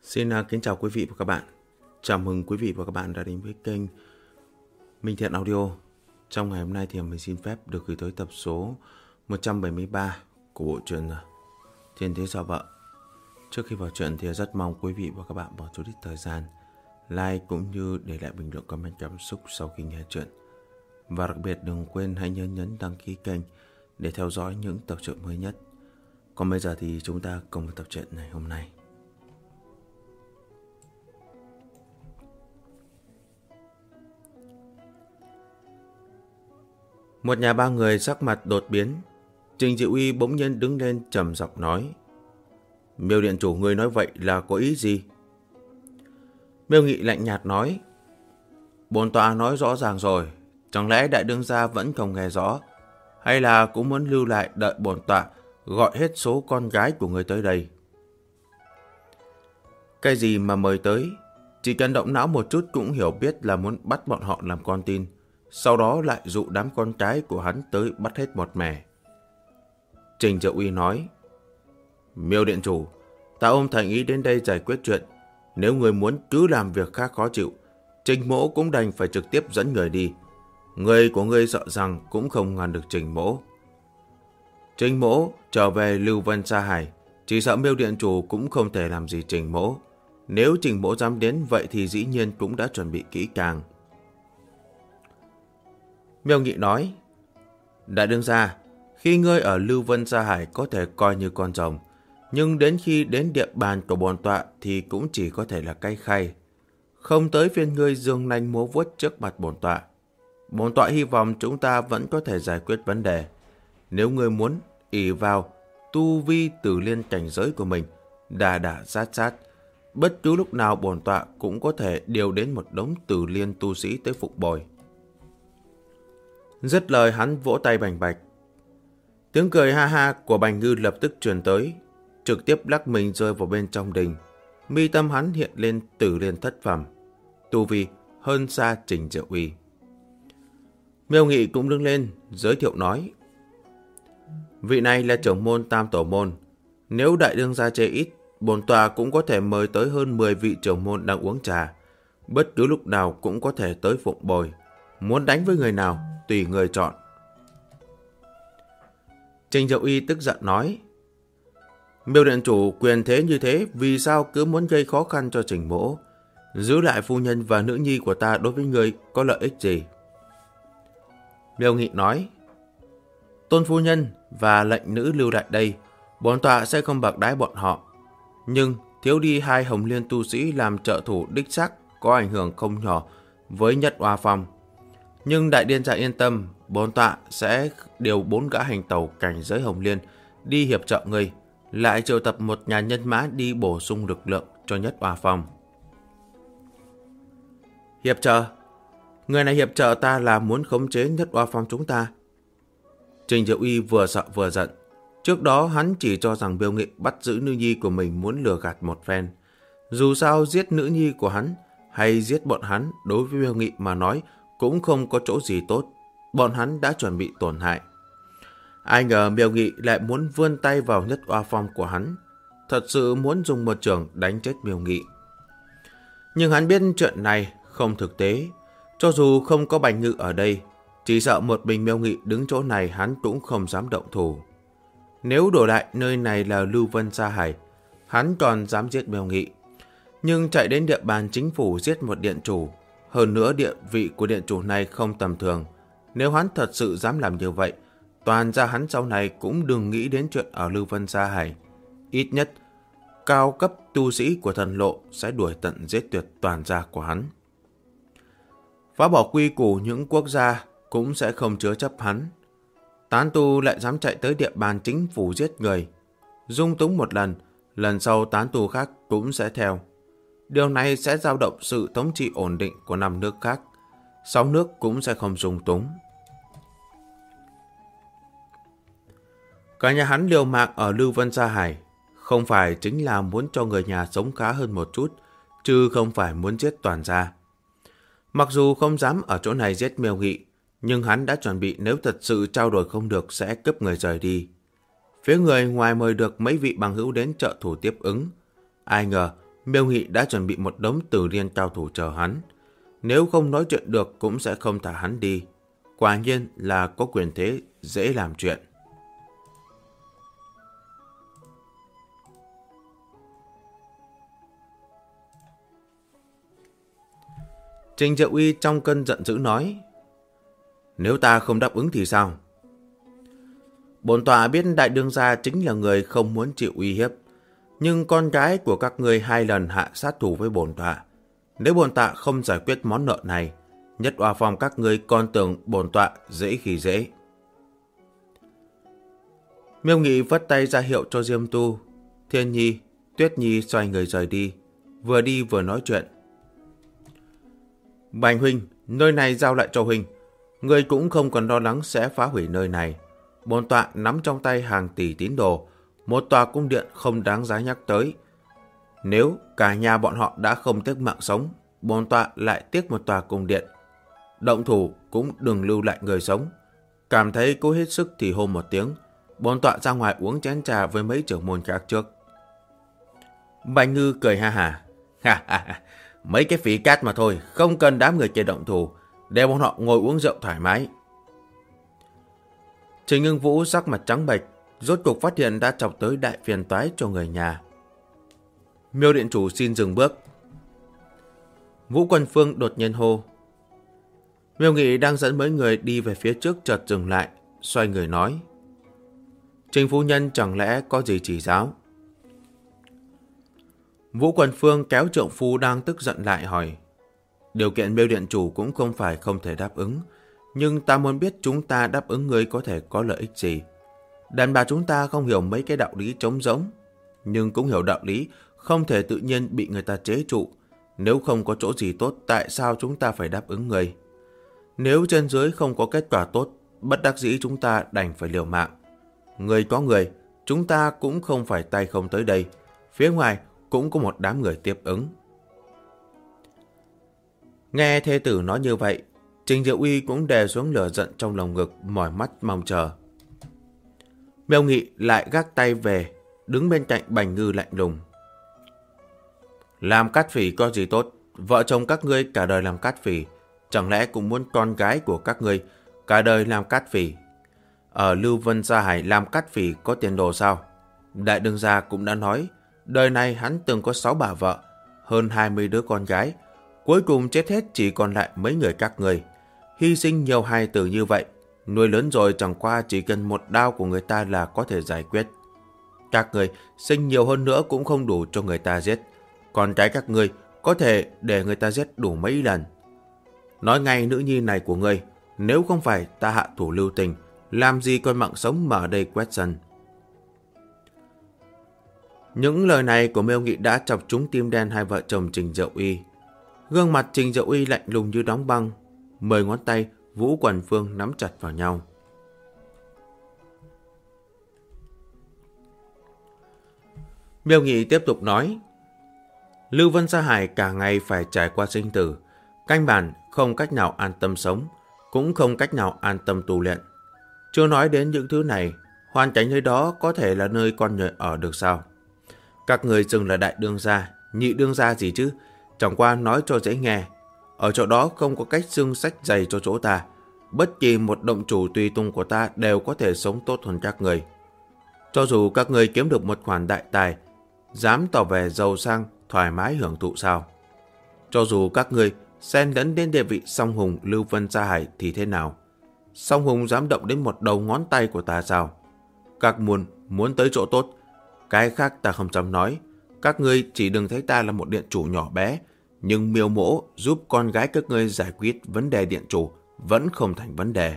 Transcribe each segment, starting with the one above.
Xin kính chào quý vị và các bạn. Chào mừng quý vị và các bạn đã đến với kênh Minh Thiện Audio. Trong ngày hôm nay thì mình xin phép được gửi tới tập số 173 của bộ truyện Thiên Thế Sao Vợ. Trước khi vào truyện thì rất mong quý vị và các bạn bỏ chút ít thời gian like cũng như để lại bình luận comment cảm xúc sau khi nghe truyện. Và đặc biệt đừng quên hãy nhấn đăng ký kênh để theo dõi những tập truyện mới nhất. Còn bây giờ thì chúng ta cùng vào tập truyện ngày hôm nay. Một nhà ba người sắc mặt đột biến. Trình Diệu Uy bỗng nhiên đứng lên trầm giọng nói: Miêu điện chủ, người nói vậy là có ý gì? Miêu Nghị lạnh nhạt nói: Bổn tọa nói rõ ràng rồi, chẳng lẽ đại đương gia vẫn không nghe rõ, hay là cũng muốn lưu lại đợi bổn tọa gọi hết số con gái của người tới đây? Cái gì mà mời tới? Chỉ cần động não một chút cũng hiểu biết là muốn bắt bọn họ làm con tin, sau đó lại dụ đám con cái của hắn tới bắt hết một mẻ. Trình Diệu Uy nói: Miêu điện chủ, ta ôm thành ý đến đây giải quyết chuyện. Nếu người muốn cứ làm việc khác khó chịu, Trình mỗ cũng đành phải trực tiếp dẫn người đi. Người của ngươi sợ rằng cũng không ngăn được Trình mỗ. Trình mỗ trở về Lưu Vân Sa Hải, chỉ sợ Miêu điện chủ cũng không thể làm gì Trình mỗ. Nếu Trình mỗ dám đến vậy thì dĩ nhiên cũng đã chuẩn bị kỹ càng. Miêu Nghị nói: Đại đương gia, khi ngươi ở Lưu Vân Sa Hải có thể coi như con rồng, nhưng đến khi đến địa bàn của bổn tọa thì cũng chỉ có thể là cái khay. Không tới phiên ngươi giương nanh múa vuốt trước mặt bổn tọa. Bổn tọa hy vọng chúng ta vẫn có thể giải quyết vấn đề. Nếu ngươi muốn ỷ vào tu vi tử liên cảnh giới của mình, đà sát, bất cứ lúc nào bổn tọa cũng có thể điều đến một đống tử liên tu sĩ tới phục bồi. Dứt lời hắn vỗ tay bành bạch. Tiếng cười ha ha của Bành Ngư lập tức truyền tới, trực tiếp lắc mình rơi vào bên trong đình. Mi tâm hắn hiện lên tử liên thất phẩm, tu vi hơn xa Trình Diệu Uy. Miêu Nghị cũng đứng lên giới thiệu nói: Vị này là trưởng môn Tam Tổ Môn. Nếu đại đương gia chê ít, bổn tọa cũng có thể mời tới hơn 10 vị trưởng môn đang uống trà. Bất cứ lúc nào cũng có thể tới phụng bồi. Muốn đánh với người nào, tùy người chọn. Trình Diệu Uy tức giận nói: Miêu điện chủ quyền thế như thế, vì sao cứ muốn gây khó khăn cho Trình mỗ? Giữ lại phu nhân và nữ nhi của ta đối với người có lợi ích gì? Miêu Nghị nói: Tôn phu nhân và lệnh nữ lưu lại đây, bổn tọa sẽ không bạc đãi bọn họ. Nhưng thiếu đi 2 hồng liên tu sĩ làm trợ thủ đích xác có ảnh hưởng không nhỏ với Nhất Oa Phong. Nhưng đại điên gia yên tâm, bổn tọa sẽ điều 4 gã hành tẩu cảnh giới hồng liên đi hiệp trợ ngươi, lại triệu tập một nhà nhân mã đi bổ sung lực lượng cho Nhất Oa Phong. Hiệp trợ? Người này hiệp trợ ta là muốn khống chế Nhất Oa Phong chúng ta? Trình Diệu Uy vừa sợ vừa giận. Trước đó hắn chỉ cho rằng Miêu Nghị bắt giữ nữ nhi của mình muốn lừa gạt một phen. Dù sao giết nữ nhi của hắn hay giết bọn hắn đối với Miêu Nghị mà nói cũng không có chỗ gì tốt. Bọn hắn đã chuẩn bị tổn hại. Ai ngờ Miêu Nghị lại muốn vươn tay vào Nhất Oa Phong của hắn, thật sự muốn dùng một chưởng đánh chết Miêu Nghị. Nhưng hắn biết chuyện này không thực tế. Cho dù không có Bành Ngự ở đây, chỉ sợ một mình Miêu Nghị đứng chỗ này hắn cũng không dám động thủ. Nếu đổi lại nơi này là Lưu Vân Sa Hải, hắn còn dám giết Miêu Nghị. Nhưng chạy đến địa bàn chính phủ giết một điện chủ, hơn nữa địa vị của điện chủ này không tầm thường. Nếu hắn thật sự dám làm như vậy, toàn gia hắn sau này cũng đừng nghĩ đến chuyện ở Lưu Vân Sa Hải. Ít nhất, cao cấp tu sĩ của thần lộ sẽ đuổi tận giết tuyệt toàn gia của hắn. Phá bỏ quy củ những quốc gia cũng sẽ không chứa chấp hắn. Tán tu lại dám chạy tới địa bàn chính phủ giết người. Dung túng một lần, lần sau tán tu khác cũng sẽ theo. Điều này sẽ dao động sự thống trị ổn định của 5 nước khác. 6 nước cũng sẽ không dung túng. Cả nhà hắn liều mạng ở Lưu Vân Sa Hải không phải chính là muốn cho người nhà sống khá hơn một chút, chứ không phải muốn giết toàn gia. Mặc dù không dám ở chỗ này giết Miêu Nghị, nhưng hắn đã chuẩn bị nếu thật sự trao đổi không được sẽ cướp người rời đi. Phía người ngoài mời được mấy vị bằng hữu đến trợ thủ tiếp ứng. Ai ngờ Miêu Nghị đã chuẩn bị một đống Tử Liên cao thủ chờ hắn. Nếu không nói chuyện được cũng sẽ không thả hắn đi. Quả nhiên là có quyền thế, dễ làm chuyện. Trình Diệu Uy trong cơn giận dữ nói: nếu ta không đáp ứng thì sao? Bổn tọa biết đại đương gia chính là người không muốn chịu uy hiếp, nhưng con gái của các ngươi 2 lần hạ sát thủ với bổn tọa. Nếu bổn tọa không giải quyết món nợ này, Nhất Oa Phong các ngươi còn tưởng bổn tọa dễ khi dễ. Miêu Nghị vất tay ra hiệu cho Diêm Tu, Thiên Nhi, Tuyết Nhi xoay người rời đi vừa nói chuyện. Bành huynh, nơi này giao lại cho huynh. Ngươi cũng không còn lo lắng sẽ phá hủy nơi này. Bổn tọa nắm trong tay hàng tỷ tín đồ, một tòa cung điện không đáng giá nhắc tới. Nếu cả nhà bọn họ đã không tiếc mạng sống, bổn tọa lại tiếc một tòa cung điện. Động thủ cũng đừng lưu lại người sống. Cảm thấy cố hết sức thì hô một tiếng. Bổn tọa ra ngoài uống chén trà với mấy trưởng môn khác trước. Bành Ngư cười ha ha. Ha ha, mấy cái phí cát mà thôi, không cần đám người kia động thủ, để bọn họ ngồi uống rượu thoải mái. Trình Ngưng Vũ sắc mặt trắng bệch, rốt cuộc phát hiện đã chọc tới đại phiền toái cho người nhà. Miêu điện chủ xin dừng bước. Vũ Quân Phương đột nhiên hô. Miêu Nghị đang dẫn mấy người đi về phía trước chợt dừng lại, xoay người nói: Trình phu nhân chẳng lẽ có gì chỉ giáo? Vũ Quân Phương kéo trượng phu đang tức giận lại hỏi: điều kiện Miêu điện chủ cũng không phải không thể đáp ứng, nhưng ta muốn biết chúng ta đáp ứng người có thể có lợi ích gì. Đàn bà chúng ta không hiểu mấy cái đạo lý trống rỗng, nhưng cũng hiểu đạo lý không thể tự nhiên bị người ta chế trụ. Nếu không có chỗ gì tốt, tại sao chúng ta phải đáp ứng người? Nếu trên dưới không có kết quả tốt, bất đắc dĩ chúng ta đành phải liều mạng. Người có người, chúng ta cũng không phải tay không tới đây. Phía ngoài cũng có một đám người tiếp ứng. Nghe thê tử nói như vậy, Trình Diệu Uy cũng đè xuống lửa giận trong lòng ngực, mỏi mắt mong chờ. Miêu Nghị lại gác tay về, đứng bên cạnh Bành Ngư lạnh lùng. Làm cát phỉ có gì tốt? Vợ chồng các ngươi cả đời làm cát phỉ, chẳng lẽ cũng muốn con gái của các ngươi cả đời làm cát phỉ? Ở Lưu Vân Gia Hải làm cát phỉ có tiền đồ sao? Đại đương gia cũng đã nói, đời này hắn từng có 6 bà vợ, hơn 20 đứa con gái, cuối cùng chết hết chỉ còn lại mấy người các ngươi. Hy sinh nhiều hài tử như vậy, nuôi lớn rồi chẳng qua chỉ cần một đao của người ta là có thể giải quyết. Các người sinh nhiều hơn nữa cũng không đủ cho người ta giết, còn cái các ngươi có thể để người ta giết đủ mấy lần. Nói ngay nữ nhi này của ngươi, nếu không phải ta hạ thủ lưu tình, làm gì con mạng sống mà ở đây quét sân. Những lời này của Miêu Nghị đã chọc trúng tim đen hai vợ chồng Trình Diệu Uy. Gương mặt Trình Diệu Uy lạnh lùng như đóng băng, 10 ngón tay Vũ Quần Phương nắm chặt vào nhau. Miêu Nghị tiếp tục nói: Lưu Vân Gia Hải cả ngày phải trải qua sinh tử, căn bản không cách nào an tâm sống, cũng không cách nào an tâm tu luyện. Chưa nói đến những thứ này, hoàn cảnh nơi đó có thể là nơi con người ở được sao? Các người dừng là đại đương gia, nhị đương gia gì chứ? Chẳng qua nói cho dễ nghe. Ở chỗ đó không có cách xưng sách dày cho chỗ ta. Bất kỳ một động chủ tùy tùng của ta đều có thể sống tốt hơn các người. Cho dù các người kiếm được một khoản đại tài, dám tỏ vẻ giàu sang, thoải mái hưởng thụ sao? Cho dù các người xen lẫn đến địa vị song hùng Lưu Vân Gia Hải thì thế nào? Song hùng dám động đến một đầu ngón tay của ta sao? Các muốn tới chỗ tốt, cái khác ta không dám nói. Các ngươi chỉ đừng thấy ta là một điện chủ nhỏ bé, nhưng Miêu Mỗ giúp con gái các ngươi giải quyết vấn đề điện chủ vẫn không thành vấn đề.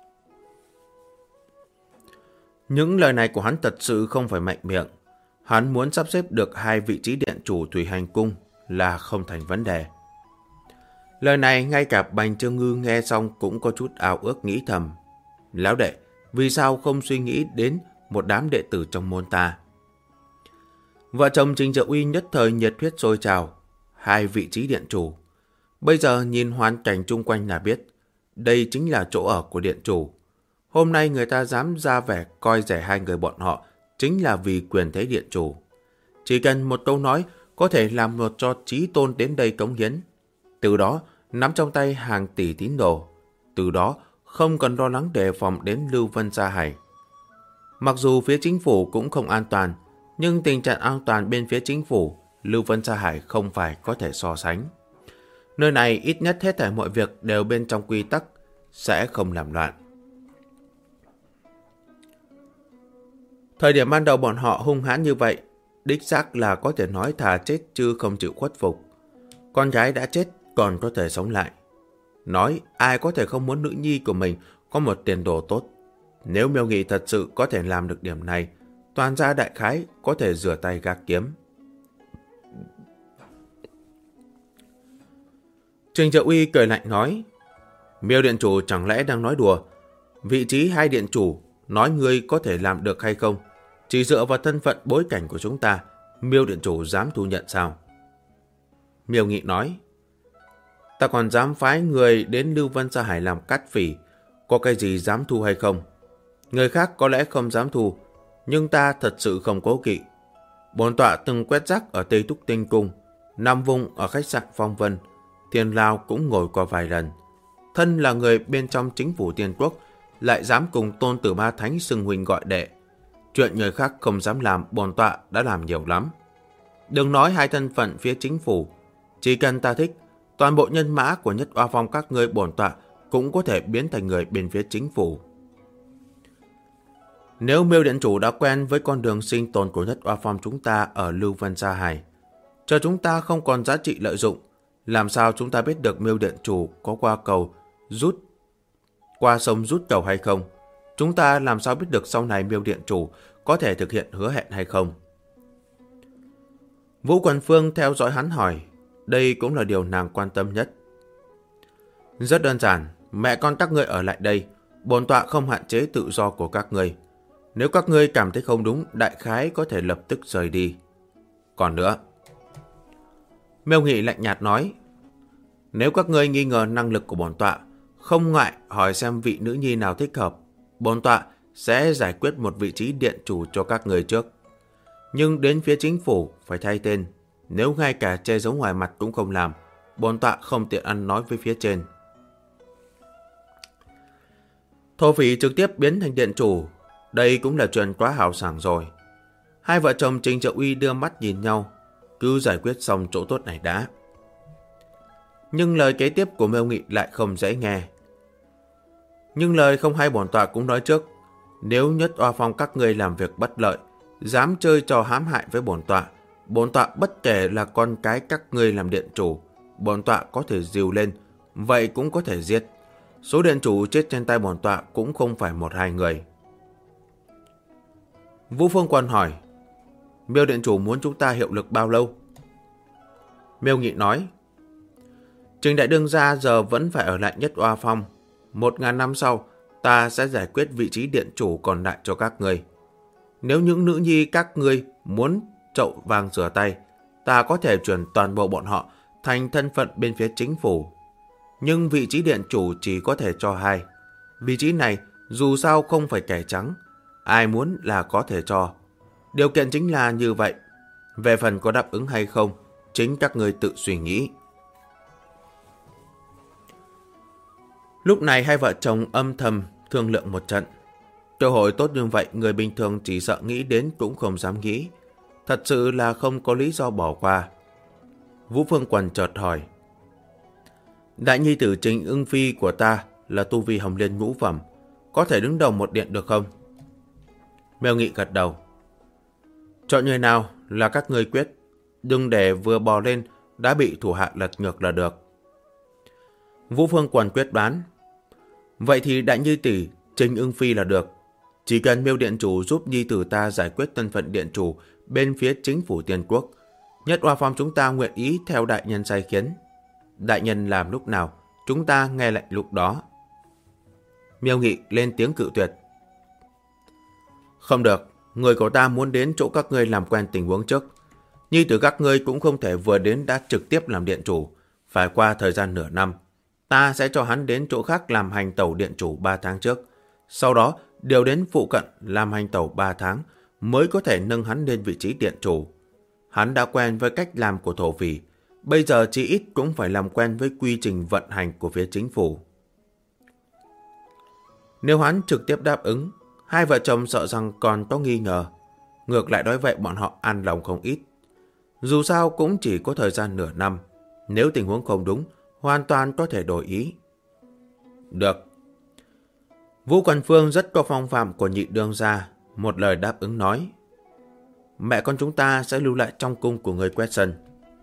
Những lời này của hắn thật sự không phải mạnh miệng. Hắn muốn sắp xếp được 2 vị trí điện chủ Thủy Hành Cung là không thành vấn đề. Lời này ngay cả Bành Trương Ngư nghe xong cũng có chút ao ước nghĩ thầm. Lão đệ, vì sao không suy nghĩ đến một đám đệ tử trong môn ta? Vợ chồng Trình Diệu Uy nhất thời nhiệt huyết sôi trào. 2 vị trí điện chủ. Bây giờ nhìn hoàn cảnh chung quanh là biết, đây chính là chỗ ở của điện chủ. Hôm nay người ta dám ra vẻ coi rẻ 2 người bọn họ chính là vì quyền thế điện chủ. Chỉ cần một câu nói có thể làm một cho chí tôn đến đây cống hiến. Từ đó, nắm trong tay hàng tỷ tín đồ. Từ đó, không cần lo lắng đề phòng đến Lưu Vân Sa Hải. Mặc dù phía chính phủ cũng không an toàn, nhưng tình trạng an toàn bên phía chính phủ, Lưu Vân Sa Hải không phải có thể so sánh. Nơi này ít nhất hết thảy mọi việc đều bên trong quy tắc, sẽ không làm loạn. Thời điểm ban đầu bọn họ hung hãn như vậy, đích xác là có thể nói thà chết chứ không chịu khuất phục. Con gái đã chết còn có thể sống lại. Nói ai có thể không muốn nữ nhi của mình có một tiền đồ tốt. Nếu Miêu Nghị thật sự có thể làm được điểm này, toàn gia đại khái có thể rửa tay gác kiếm. Trình Trợ Uy cười lạnh nói, Miêu điện chủ chẳng lẽ đang nói đùa? Vị trí hai điện chủ, nói ngươi có thể làm được hay không? Chỉ dựa vào thân phận bối cảnh của chúng ta, Miêu điện chủ dám thu nhận sao? Miêu Nghị nói, ta còn dám phái người đến Lưu Vân Sa Hải làm cát phỉ, có cái gì dám thu hay không? Người khác có lẽ không dám thu, nhưng ta thật sự không cố kỵ. Bổn tọa từng quét rác ở Tây Túc Tinh Cung, Nam Vung ở khách sạn Phong Vân, Thiên Lao cũng ngồi qua vài lần. Thân là người bên trong chính phủ Tiên Quốc, lại dám cùng Tôn Tử Ma Thánh xưng huynh gọi đệ. Chuyện người khác không dám làm, bổn tọa đã làm nhiều lắm. Đừng nói hai thân phận phía chính phủ, chỉ cần ta thích, toàn bộ nhân mã của Nhất Oa Phong các ngươi bổn tọa cũng có thể biến thành người bên phía chính phủ. Nếu Miêu điện chủ đã quen với con đường sinh tồn của Nhất Oa Phong chúng ta ở Lưu Vân Sa Hải, chờ chúng ta không còn giá trị lợi dụng, làm sao chúng ta biết được Miêu điện chủ có qua sông rút cầu hay không? Chúng ta làm sao biết được sau này Miêu điện chủ có thể thực hiện hứa hẹn hay không? Vũ Quần Phương theo dõi hắn hỏi, đây cũng là điều nàng quan tâm nhất. Rất đơn giản, mẹ con các ngươi ở lại đây, bổn tọa không hạn chế tự do của các ngươi. Nếu các ngươi cảm thấy không đúng, đại khái có thể lập tức rời đi. Còn nữa, Miêu Nghị lạnh nhạt nói, nếu các ngươi nghi ngờ năng lực của bổn tọa, không ngại hỏi xem vị nữ nhi nào thích hợp, bổn tọa sẽ giải quyết một vị trí điện chủ cho các ngươi trước. Nhưng đến phía chính phủ phải thay tên, nếu ngay cả che giấu ngoài mặt cũng không làm, bổn tọa không tiện ăn nói với phía trên. Thổ Phỉ trực tiếp biến thành điện chủ, đây cũng là chuyện quá hào sảng rồi. Hai vợ chồng Trình Trợ Uy đưa mắt nhìn nhau, cứ giải quyết xong chỗ tốt này đã. Nhưng lời kế tiếp của Miêu Nghị lại không dễ nghe. Nhưng lời không hay bổn tọa cũng nói trước, nếu Nhất Oa Phong các ngươi làm việc bất lợi, dám chơi trò hãm hại với bổn tọa bất kể là con cái các ngươi làm điện chủ, bổn tọa có thể dìu lên, vậy cũng có thể giết. Số điện chủ chết trên tay bổn tọa cũng không phải một hai người. Vũ Phương Quân hỏi, Miêu điện chủ muốn chúng ta hiệu lực bao lâu? Miêu Nghị nói, Trình đại đương gia giờ vẫn phải ở lại Nhất Oa Phong. 1000 năm sau, ta sẽ giải quyết vị trí điện chủ còn lại cho các ngươi. Nếu những nữ nhi các ngươi muốn chậu vàng rửa tay, ta có thể chuyển toàn bộ bọn họ thành thân phận bên phía chính phủ. Nhưng vị trí điện chủ chỉ có thể cho 2. Vị trí này dù sao không phải kẻ trắng, ai muốn là có thể cho. Điều kiện chính là như vậy. Về phần có đáp ứng hay không, chính các ngươi tự suy nghĩ. Lúc này hai vợ chồng âm thầm thương lượng một trận. Cơ hội tốt như vậy, người bình thường chỉ sợ nghĩ đến cũng không dám nghĩ. Thật sự là không có lý do bỏ qua. Vũ Phương Quần chợt hỏi, đại nhi tử Trình Ưng Phi của ta là tu vi Hồng Liên ngũ phẩm, có thể đứng đầu một điện được không? Miêu Nghị gật đầu. Chọn người nào là các ngươi quyết, đừng để vừa bò lên đã bị thủ hạ lật ngược là được. Vũ Phương Quần quyết đoán, vậy thì đại nhi tử Trình Ưng Phi là được. Chỉ cần Miêu điện chủ giúp nhi tử ta giải quyết thân phận điện chủ bên phía chính phủ Tiên Quốc, Nhất Oa Phong chúng ta nguyện ý theo đại nhân sai khiến. Đại nhân làm lúc nào, chúng ta nghe lệnh lúc đó. Miêu Nghị lên tiếng cự tuyệt. Không được, người của ta muốn đến chỗ các ngươi làm quen tình huống trước. Nhi tử các ngươi cũng không thể vừa đến đã trực tiếp làm điện chủ. Phải qua thời gian nửa năm, ta sẽ cho hắn đến chỗ khác làm hành tẩu điện chủ 3 tháng trước. Sau đó điều đến phụ cận làm hành tẩu 3 tháng mới có thể nâng hắn lên vị trí điện chủ. Hắn đã quen với cách làm của thổ phỉ, bây giờ chỉ ít cũng phải làm quen với quy trình vận hành của phía chính phủ. Nếu hắn trực tiếp đáp ứng, hai vợ chồng sợ rằng còn có nghi ngờ. Ngược lại nói vậy bọn họ an lòng không ít. Dù sao cũng chỉ có thời gian nửa năm. Nếu tình huống không đúng, hoàn toàn có thể đổi ý. Được. Vũ Quần Phương rất có phong phạm của nhị đương gia, một lời đáp ứng nói. Mẹ con chúng ta sẽ lưu lại trong cung của người quét sân.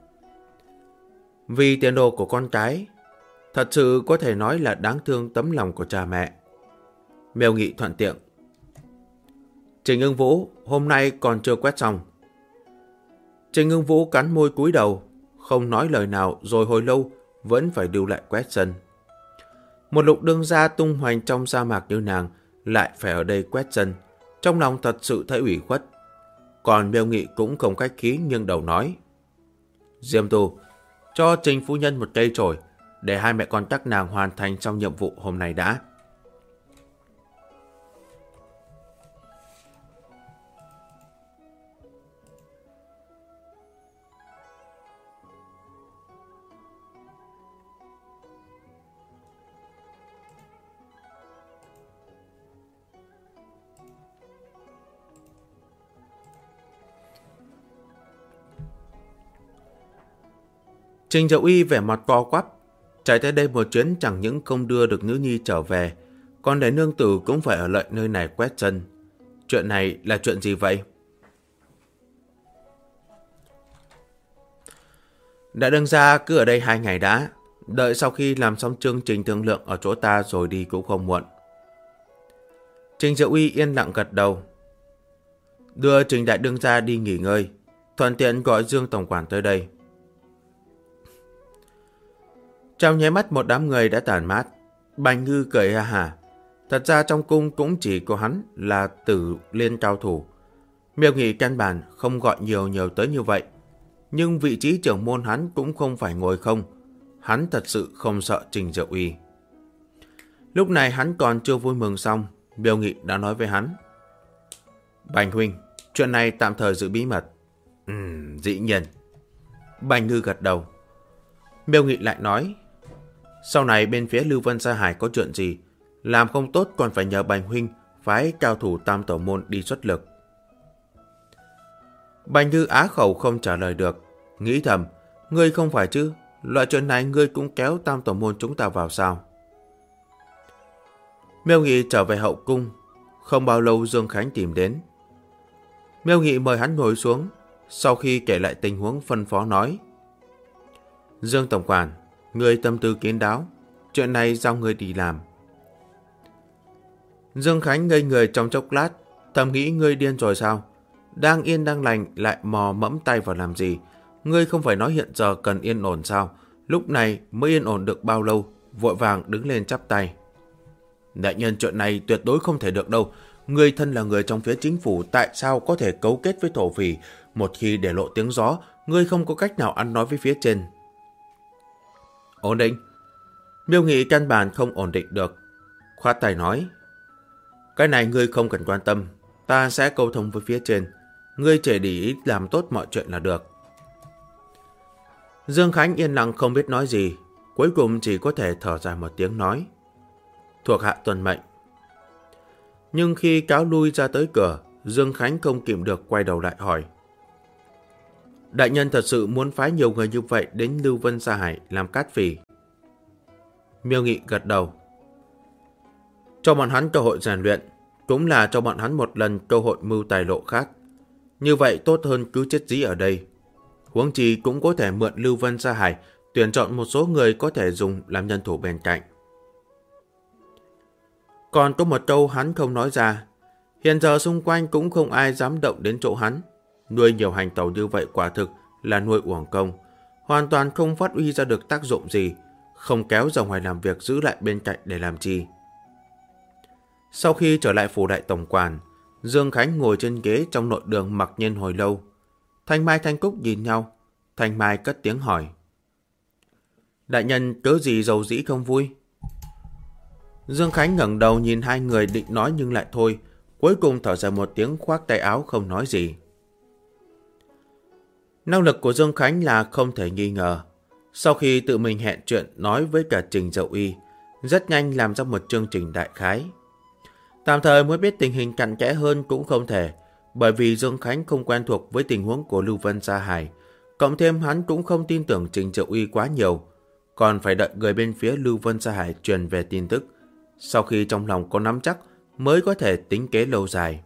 Vì tiền đồ của con cái, thật sự có thể nói là đáng thương tấm lòng của cha mẹ. Miêu Nghị thuận tiện. Trình Ưng Vũ hôm nay còn chưa quét xong. Trình Ưng Vũ cắn môi cúi đầu, không nói lời nào rồi hồi lâu vẫn phải lưu lại quét sân. Một lục đương gia tung hoành trong sa mạc như nàng lại phải ở đây quét sân, trong lòng thật sự thấy ủy khuất. Còn Miêu Nghị cũng không khách khí nghiêng đầu nói. Diêm Tu, cho Trình phu nhân một cây chổi để hai mẹ con các nàng hoàn thành xong nhiệm vụ hôm nay đã. Trình Dậu Y vẻ mặt co quắp, chạy tới đây một chuyến chẳng những không đưa được nữ nhi trở về, còn để nương tử cũng phải ở lại nơi này quét chân. Chuyện này là chuyện gì vậy? Đã đương ra cứ ở đây 2 ngày đã, đợi sau khi làm xong chương trình thương lượng ở chỗ ta rồi đi cũng không muộn. Trình Dậu Y yên lặng gật đầu. Đưa Trình đại đương gia đi nghỉ ngơi, thuận tiện gọi Dương tổng quản tới đây. Trong nháy mắt một đám người đã tản mát. Bành Ngư cười ha hả. Thật ra trong cung cũng chỉ có hắn là Tử Liên cao thủ. Miêu Nghị căn bản không gọi nhiều tới như vậy. Nhưng vị trí trưởng môn hắn cũng không phải ngồi không. Hắn thật sự không sợ Trình Diệu Uy. Lúc này hắn còn chưa vui mừng xong, Miêu Nghị đã nói với hắn. Bành huynh, chuyện này tạm thời giữ bí mật. Dĩ nhiên. Bành Ngư gật đầu. Miêu Nghị lại nói. Sau này bên phía Lưu Vân Sa Hải có chuyện gì, làm không tốt còn phải nhờ Bành huynh phái cao thủ Tam Tổ Môn đi xuất lực. Bành Ngư á khẩu không trả lời được, nghĩ thầm, ngươi không phải chứ, loại chuyện này ngươi cũng kéo Tam Tổ Môn chúng ta vào sao? Miêu Nghị trở về hậu cung, không bao lâu Dương Khánh tìm đến. Miêu Nghị mời hắn ngồi xuống, sau khi kể lại tình huống phân phó nói. Dương tổng quản, ngươi tâm tư kín đáo, chuyện này giao ngươi đi làm. Dương Khánh ngây người trong chốc lát, thầm nghĩ ngươi điên rồi sao? Đang yên đang lành lại mò mẫm tay vào làm gì? Ngươi không phải nói hiện giờ cần yên ổn sao? Lúc này mới yên ổn được bao lâu? Vội vàng đứng lên chắp tay. Đại nhân, chuyện này tuyệt đối không thể được đâu. Ngươi thân là người trong phía chính phủ, tại sao có thể cấu kết với thổ phỉ? Một khi để lộ tiếng gió, ngươi không có cách nào ăn nói với phía trên. Ổn định. Miêu Nghị căn bản không ổn định được. Khoát tay nói. Cái này ngươi không cần quan tâm. Ta sẽ câu thông với phía trên. Ngươi chỉ để ý làm tốt mọi chuyện là được. Dương Khánh yên lặng không biết nói gì. Cuối cùng chỉ có thể thở dài một tiếng nói. Thuộc hạ tuân mệnh. Nhưng khi cáo lui ra tới cửa, Dương Khánh không kìm được quay đầu lại hỏi. Đại nhân thật sự muốn phái nhiều người như vậy đến Lưu Vân Sa Hải làm cát phỉ? Miêu Nghị gật đầu. Cho bọn hắn cơ hội rèn luyện, cũng là cho bọn hắn một lần cơ hội mưu tài lộ khác. Như vậy tốt hơn cứ chết dí ở đây. Huống chi cũng có thể mượn Lưu Vân Sa Hải tuyển chọn một số người có thể dùng làm nhân thủ bên cạnh. Còn có một câu hắn không nói ra. Hiện giờ xung quanh cũng không ai dám động đến chỗ hắn. Nuôi nhiều hành tàu như vậy quả thực là nuôi uổng công, hoàn toàn không phát huy ra được tác dụng gì, không kéo ra ngoài làm việc giữ lại bên cạnh để làm chi. Sau khi trở lại phủ đại tổng quản, Dương Khánh ngồi trên ghế trong nội đường mặc nhiên hồi lâu. Thanh Mai Thanh Cúc nhìn nhau, Thanh Mai cất tiếng hỏi. Đại nhân cớ gì dầu dĩ không vui? Dương Khánh ngẩng đầu nhìn hai người định nói nhưng lại thôi, cuối cùng thở dài một tiếng khoác tay áo không nói gì. Năng lực của Dương Khánh là không thể nghi ngờ. Sau khi tự mình hẹn chuyện nói với cả Trình Dậu Y, rất nhanh làm ra một chương trình đại khái. Tạm thời muốn biết tình hình cặn kẽ hơn cũng không thể, bởi vì Dương Khánh không quen thuộc với tình huống của Lưu Vân Sa Hải, cộng thêm hắn cũng không tin tưởng Trình Dậu Y quá nhiều, còn phải đợi người bên phía Lưu Vân Sa Hải truyền về tin tức. Sau khi trong lòng có nắm chắc mới có thể tính kế lâu dài.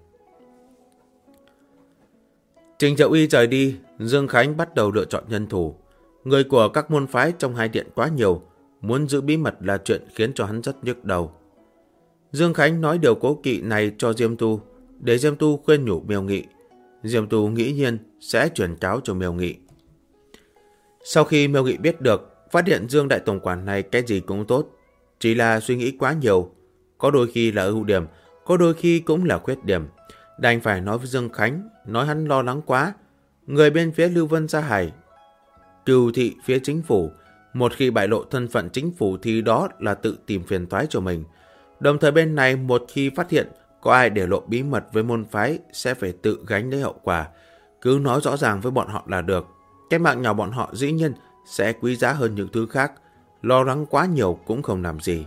Trình Dậu Y rời đi, Dương Khánh bắt đầu lựa chọn nhân thủ. Người của các môn phái trong hai điện quá nhiều, muốn giữ bí mật là chuyện khiến cho hắn rất nhức đầu. Dương Khánh nói điều cố kỵ này cho Diêm Tu, để Diêm Tu khuyên nhủ Miêu Nghị. Diêm Tu nghĩ nhiên sẽ truyền cáo cho Miêu Nghị. Sau khi Miêu Nghị biết được, phát hiện Dương Đại Tổng Quản này cái gì cũng tốt, chỉ là suy nghĩ quá nhiều, có đôi khi là ưu điểm, có đôi khi cũng là khuyết điểm. Đành phải nói với Dương Khánh, nói hắn lo lắng quá. Người bên phía Lưu Vân Sa Hải, cừu thị phía chính phủ, một khi bại lộ thân phận chính phủ thì đó là tự tìm phiền toái cho mình. Đồng thời bên này một khi phát hiện có ai để lộ bí mật với môn phái sẽ phải tự gánh lấy hậu quả. Cứ nói rõ ràng với bọn họ là được. Cái mạng nhỏ bọn họ dĩ nhiên sẽ quý giá hơn những thứ khác. Lo lắng quá nhiều cũng không làm gì.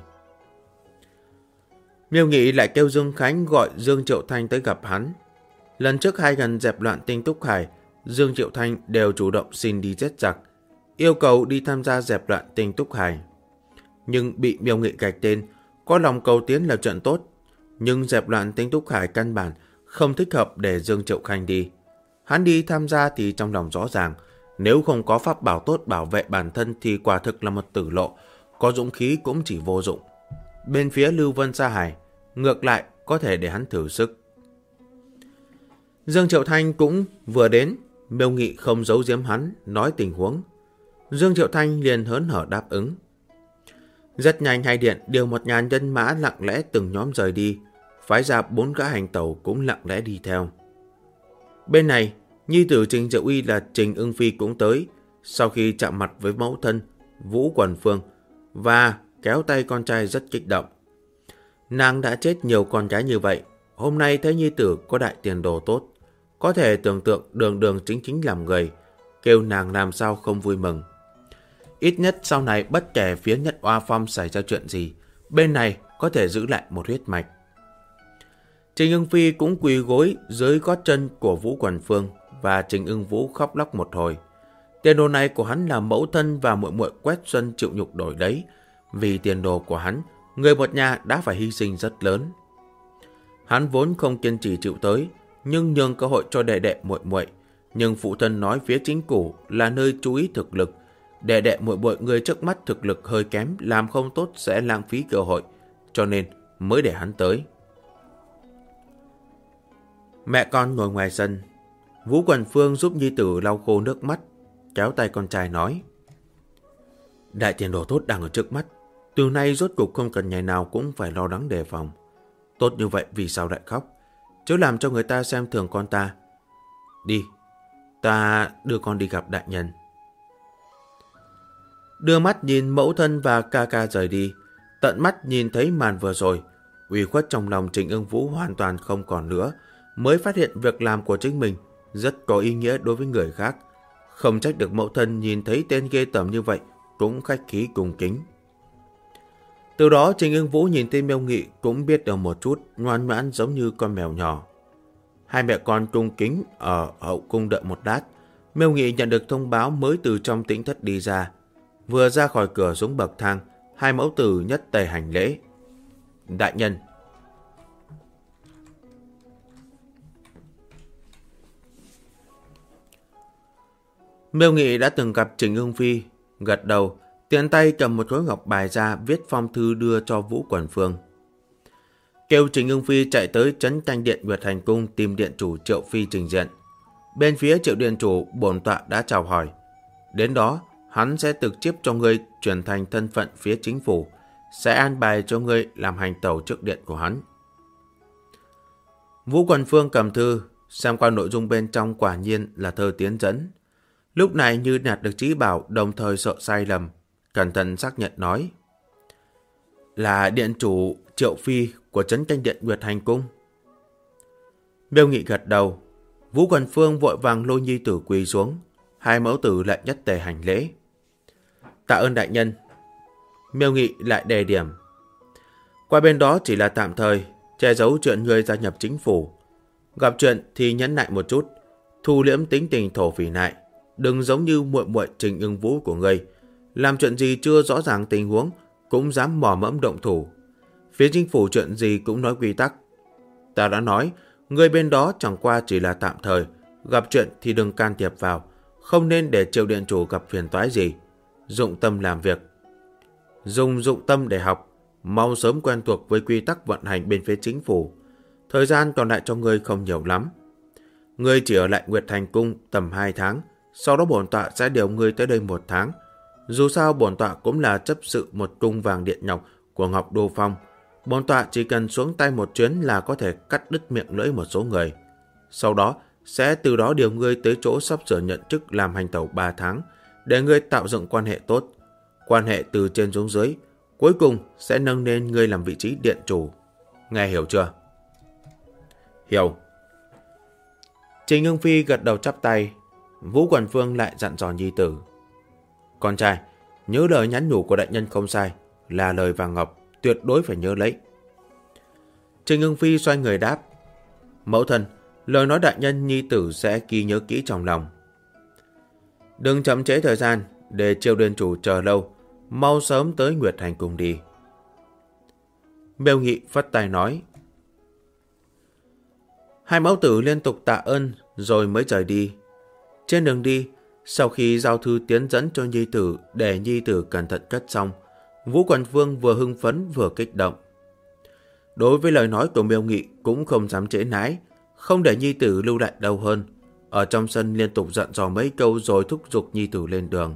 Miêu Nghị lại kêu Dương Khánh gọi Dương Triệu Thanh tới gặp hắn. Lần trước hai lần dẹp loạn Tinh Túc Hải, Dương Triệu Thanh đều chủ động xin đi giết giặc, yêu cầu đi tham gia dẹp loạn Tinh Túc Hải. Nhưng bị Miêu Nghị gạch tên, có lòng cầu tiến là chuyện tốt, nhưng dẹp loạn Tinh Túc Hải căn bản không thích hợp để Dương Triệu Thanh đi. Hắn đi tham gia thì trong lòng rõ ràng, nếu không có pháp bảo tốt bảo vệ bản thân thì quả thực là một tử lộ, có dũng khí cũng chỉ vô dụng. Bên phía Lưu Vân Sa Hải, ngược lại có thể để hắn thử sức. Dương Triệu Thanh cũng vừa đến, Miêu Nghị không giấu giếm hắn, nói tình huống. Dương Triệu Thanh liền hớn hở đáp ứng. Rất nhanh hai điện điều 1000 nhân mã lặng lẽ từng nhóm rời đi, phái ra 4 gã hành tẩu cũng lặng lẽ đi theo. Bên này, nhi tử Trình Dậu Y là Trình Ưng Phi cũng tới, sau khi chạm mặt với mẫu thân Vũ Quần Phương và kéo tay con trai rất kích động. Nàng đã chết nhiều con gái như vậy, hôm nay thấy nhi tử có đại tiền đồ tốt, có thể tưởng tượng đường đường chính chính làm người, kêu nàng làm sao không vui mừng. Ít nhất sau này bất kể phía Nhất Oa Phong xảy ra chuyện gì, bên này có thể giữ lại một huyết mạch. Trình Ưng Phi cũng quỳ gối dưới gót chân của Vũ Quần Phương và Trình Ưng Vũ khóc lóc một hồi. Tiền đồ này của hắn là mẫu thân và muội muội Quét Xuân chịu nhục đổi đấy. Vì tiền đồ của hắn, người một nhà đã phải hy sinh rất lớn. Hắn vốn không kiên trì chịu tới, nhưng nhường cơ hội cho đệ đệ muội muội. Nhưng phụ thân nói phía chính phủ là nơi chú ý thực lực. Đệ đệ muội muội người trước mắt thực lực hơi kém, làm không tốt sẽ lãng phí cơ hội, cho nên mới để hắn tới. Mẹ con ngồi ngoài sân, Vũ Quần Phương giúp nhi tử lau khô nước mắt, kéo tay con trai nói: đại tiền đồ tốt đang ở trước mắt, từ nay rốt cuộc không cần ngày nào cũng phải lo lắng đề phòng. Tốt như vậy vì sao lại khóc, chứ làm cho người ta xem thường con ta. Đi, ta đưa con đi gặp đại nhân. Đưa mắt nhìn mẫu thân và ca ca rời đi, tận mắt nhìn thấy màn vừa rồi, ủy khuất trong lòng Trình Ưng Vũ hoàn toàn không còn nữa, mới phát hiện việc làm của chính mình rất có ý nghĩa đối với người khác. Không trách được mẫu thân nhìn thấy tên ghê tởm như vậy cũng khách khí cung kính. Từ đó Trình Ưng Vũ nhìn tên Miêu Nghị cũng biết được một chút, ngoan ngoãn giống như con mèo nhỏ. Hai mẹ con cung kính ở hậu cung đợi một lát. Miêu Nghị nhận được thông báo mới từ trong tĩnh thất đi ra. Vừa ra khỏi cửa xuống bậc thang, hai mẫu tử nhất tề hành lễ. Đại nhân. Miêu Nghị đã từng gặp Trình Ưng Phi, gật đầu, tiện tay cầm một khối ngọc bài ra viết phong thư đưa cho Vũ Quần Phương. Kêu Trình Ưng Phi chạy tới trấn canh điện Nguyệt Hành Cung tìm điện chủ Triệu Phi trình diện. Bên phía Triệu điện chủ bổn tọa đã chào hỏi. Đến đó, hắn sẽ trực tiếp cho ngươi chuyển thành thân phận phía chính phủ, sẽ an bài cho ngươi làm hành tẩu trước điện của hắn. Vũ Quần Phương cầm thư, xem qua nội dung bên trong quả nhiên là thơ tiến dẫn. Lúc này như nhặt được trí bảo, đồng thời sợ sai lầm, cẩn thận xác nhận nói: là điện chủ Triệu Phi của trấn canh điện Nguyệt Hành Cung. Miêu Nghị gật đầu. Vũ Quần Phương vội vàng lôi nhi tử quỳ xuống, Hai mẫu tử lại nhất tề hành lễ. Tạ ơn đại nhân. Miêu Nghị lại đề điểm. Qua bên đó chỉ là tạm thời, che giấu chuyện ngươi gia nhập chính phủ. Gặp chuyện thì nhẫn nại một chút, thu liễm tính tình thổ phỉ nại. Đừng giống như muội muội Trình Ưng Vũ của ngươi, làm chuyện gì chưa rõ ràng tình huống cũng dám mò mẫm động thủ. Phía chính phủ chuyện gì cũng nói quy tắc. Ta đã nói, ngươi bên đó chẳng qua chỉ là tạm thời, gặp chuyện thì đừng can thiệp vào, không nên để Triệu điện chủ gặp phiền toái gì. Dụng tâm làm việc. Dụng tâm để học, mau sớm quen thuộc với quy tắc vận hành bên phía chính phủ. Thời gian còn lại cho ngươi không nhiều lắm. Ngươi chỉ ở lại Nguyệt Thành Cung tầm 2 tháng, sau đó bổn tọa sẽ điều ngươi tới đây 1 tháng. Dù sao bổn tọa cũng là chấp sự một cung vàng điện ngọc của Ngọc Đô Phong. Bổn tọa chỉ cần xuống tay một chuyến là có thể cắt đứt miệng lưỡi một số người. Sau đó sẽ từ đó điều ngươi tới chỗ sắp sửa nhận chức làm hành tẩu 3 tháng, để ngươi tạo dựng quan hệ tốt. Quan hệ từ trên xuống dưới, cuối cùng sẽ nâng lên ngươi làm vị trí điện chủ. Nghe hiểu chưa? Hiểu. Trình Ưng Phi gật đầu chắp tay. Vũ Quần Phương lại dặn dò nhi tử. Con trai, nhớ lời nhắn nhủ của đại nhân không sai, là lời vàng ngọc, tuyệt đối phải nhớ lấy. Trình Ưng Phi xoay người đáp. Mẫu thân, lời nói đại nhân nhi tử sẽ ghi nhớ kỹ trong lòng. Đừng chậm trễ thời gian, để Triệu điện chủ chờ lâu, mau sớm tới Nguyệt Thành cùng đi. Miêu Nghị phất tay nói. Hai mẫu tử liên tục tạ ơn rồi mới rời đi. Trên đường đi, sau khi giao thư tiến dẫn cho nhi tử để nhi tử cẩn thận cất xong, Vũ Quần Phương vừa hưng phấn vừa kích động. Đối với lời nói của Miêu Nghị cũng không dám trễ nãi, không để nhi tử lưu lại đâu hơn. Ở trong sân liên tục dặn dò mấy câu rồi thúc giục nhi tử lên đường.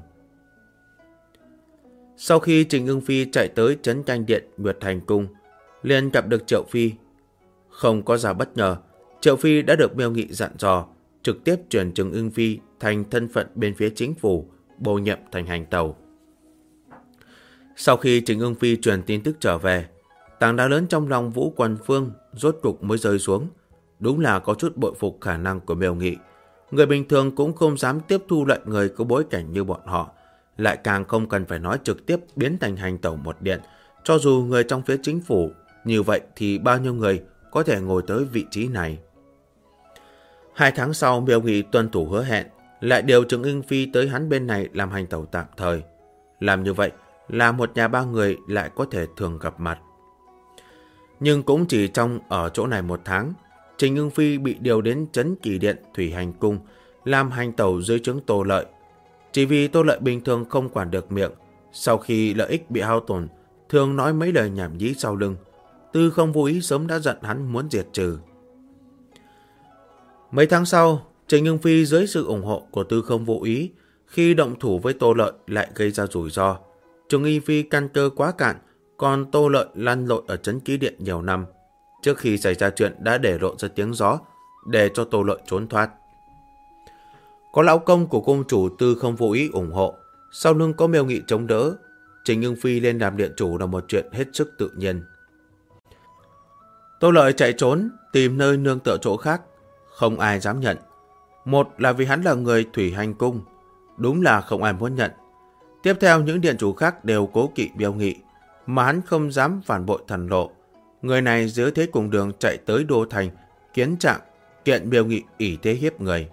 Sau khi Trình Ưng Phi chạy tới trấn canh điện Nguyệt Thành Cung, liền gặp được Triệu Phi. Không có gì bất ngờ, Triệu Phi đã được Miêu Nghị dặn dò, trực tiếp chuyển Trình Ưng Phi thành thân phận bên phía chính phủ, bổ nhiệm thành hành tẩu. Sau khi Trình Ưng Phi truyền tin tức trở về, tảng đá lớn trong lòng Vũ Quần Phương rốt cục mới rơi xuống. Đúng là có chút bội phục khả năng của Miêu Nghị. Người bình thường cũng không dám tiếp thu lại người có bối cảnh như bọn họ, lại càng không cần phải nói trực tiếp biến thành hành tẩu một điện. Cho dù người trong phía chính phủ, như vậy thì bao nhiêu người có thể ngồi tới vị trí này. 2 tháng sau, Miêu Nghị tuân thủ hứa hẹn, lại điều Trình Ưng Phi tới hắn bên này làm hành tẩu tạm thời. Làm như vậy là một nhà 3 người lại có thể thường gặp mặt. Nhưng cũng chỉ trong ở chỗ này 1 tháng, Trình Ưng Phi bị điều đến trấn Kỳ Điện Thủy Hành Cung làm hành tẩu dưới trướng Tô Lợi. Chỉ vì Tô Lợi bình thường không quản được miệng, sau khi lợi ích bị hao tổn, thường nói mấy lời nhảm nhí sau lưng. Tư Không Vô Ý sớm đã giận hắn muốn diệt trừ. Mấy tháng sau, Trình Ưng Phi dưới sự ủng hộ của Tư Không Vô Ý, khi động thủ với Tô Lợi lại gây ra rủi ro. Trình Ưng Phi căn cơ quá cạn, còn Tô Lợi lăn lộn ở trấn Ký Điện nhiều năm. Trước khi xảy ra chuyện đã để lộ ra tiếng gió, để cho Tô Lợi trốn thoát. Có lão công của cung chủ Tư Không Vô Ý ủng hộ, sau lưng có Miêu Nghị chống đỡ, Trình Ưng Phi lên làm điện chủ là một chuyện hết sức tự nhiên. Tô Lợi chạy trốn, tìm nơi nương tựa chỗ khác, không ai dám nhận. Một là vì hắn là người Thủy Hành Cung, đúng là không ai muốn nhận. Tiếp theo những điện chủ khác đều cố kỵ Miêu Nghị, mà hắn không dám phản bội Thần Lộ. Người này dưới thế cùng đường chạy tới Đô Thành, kiến trạng, kiện Miêu Nghị ỷ thế hiếp người.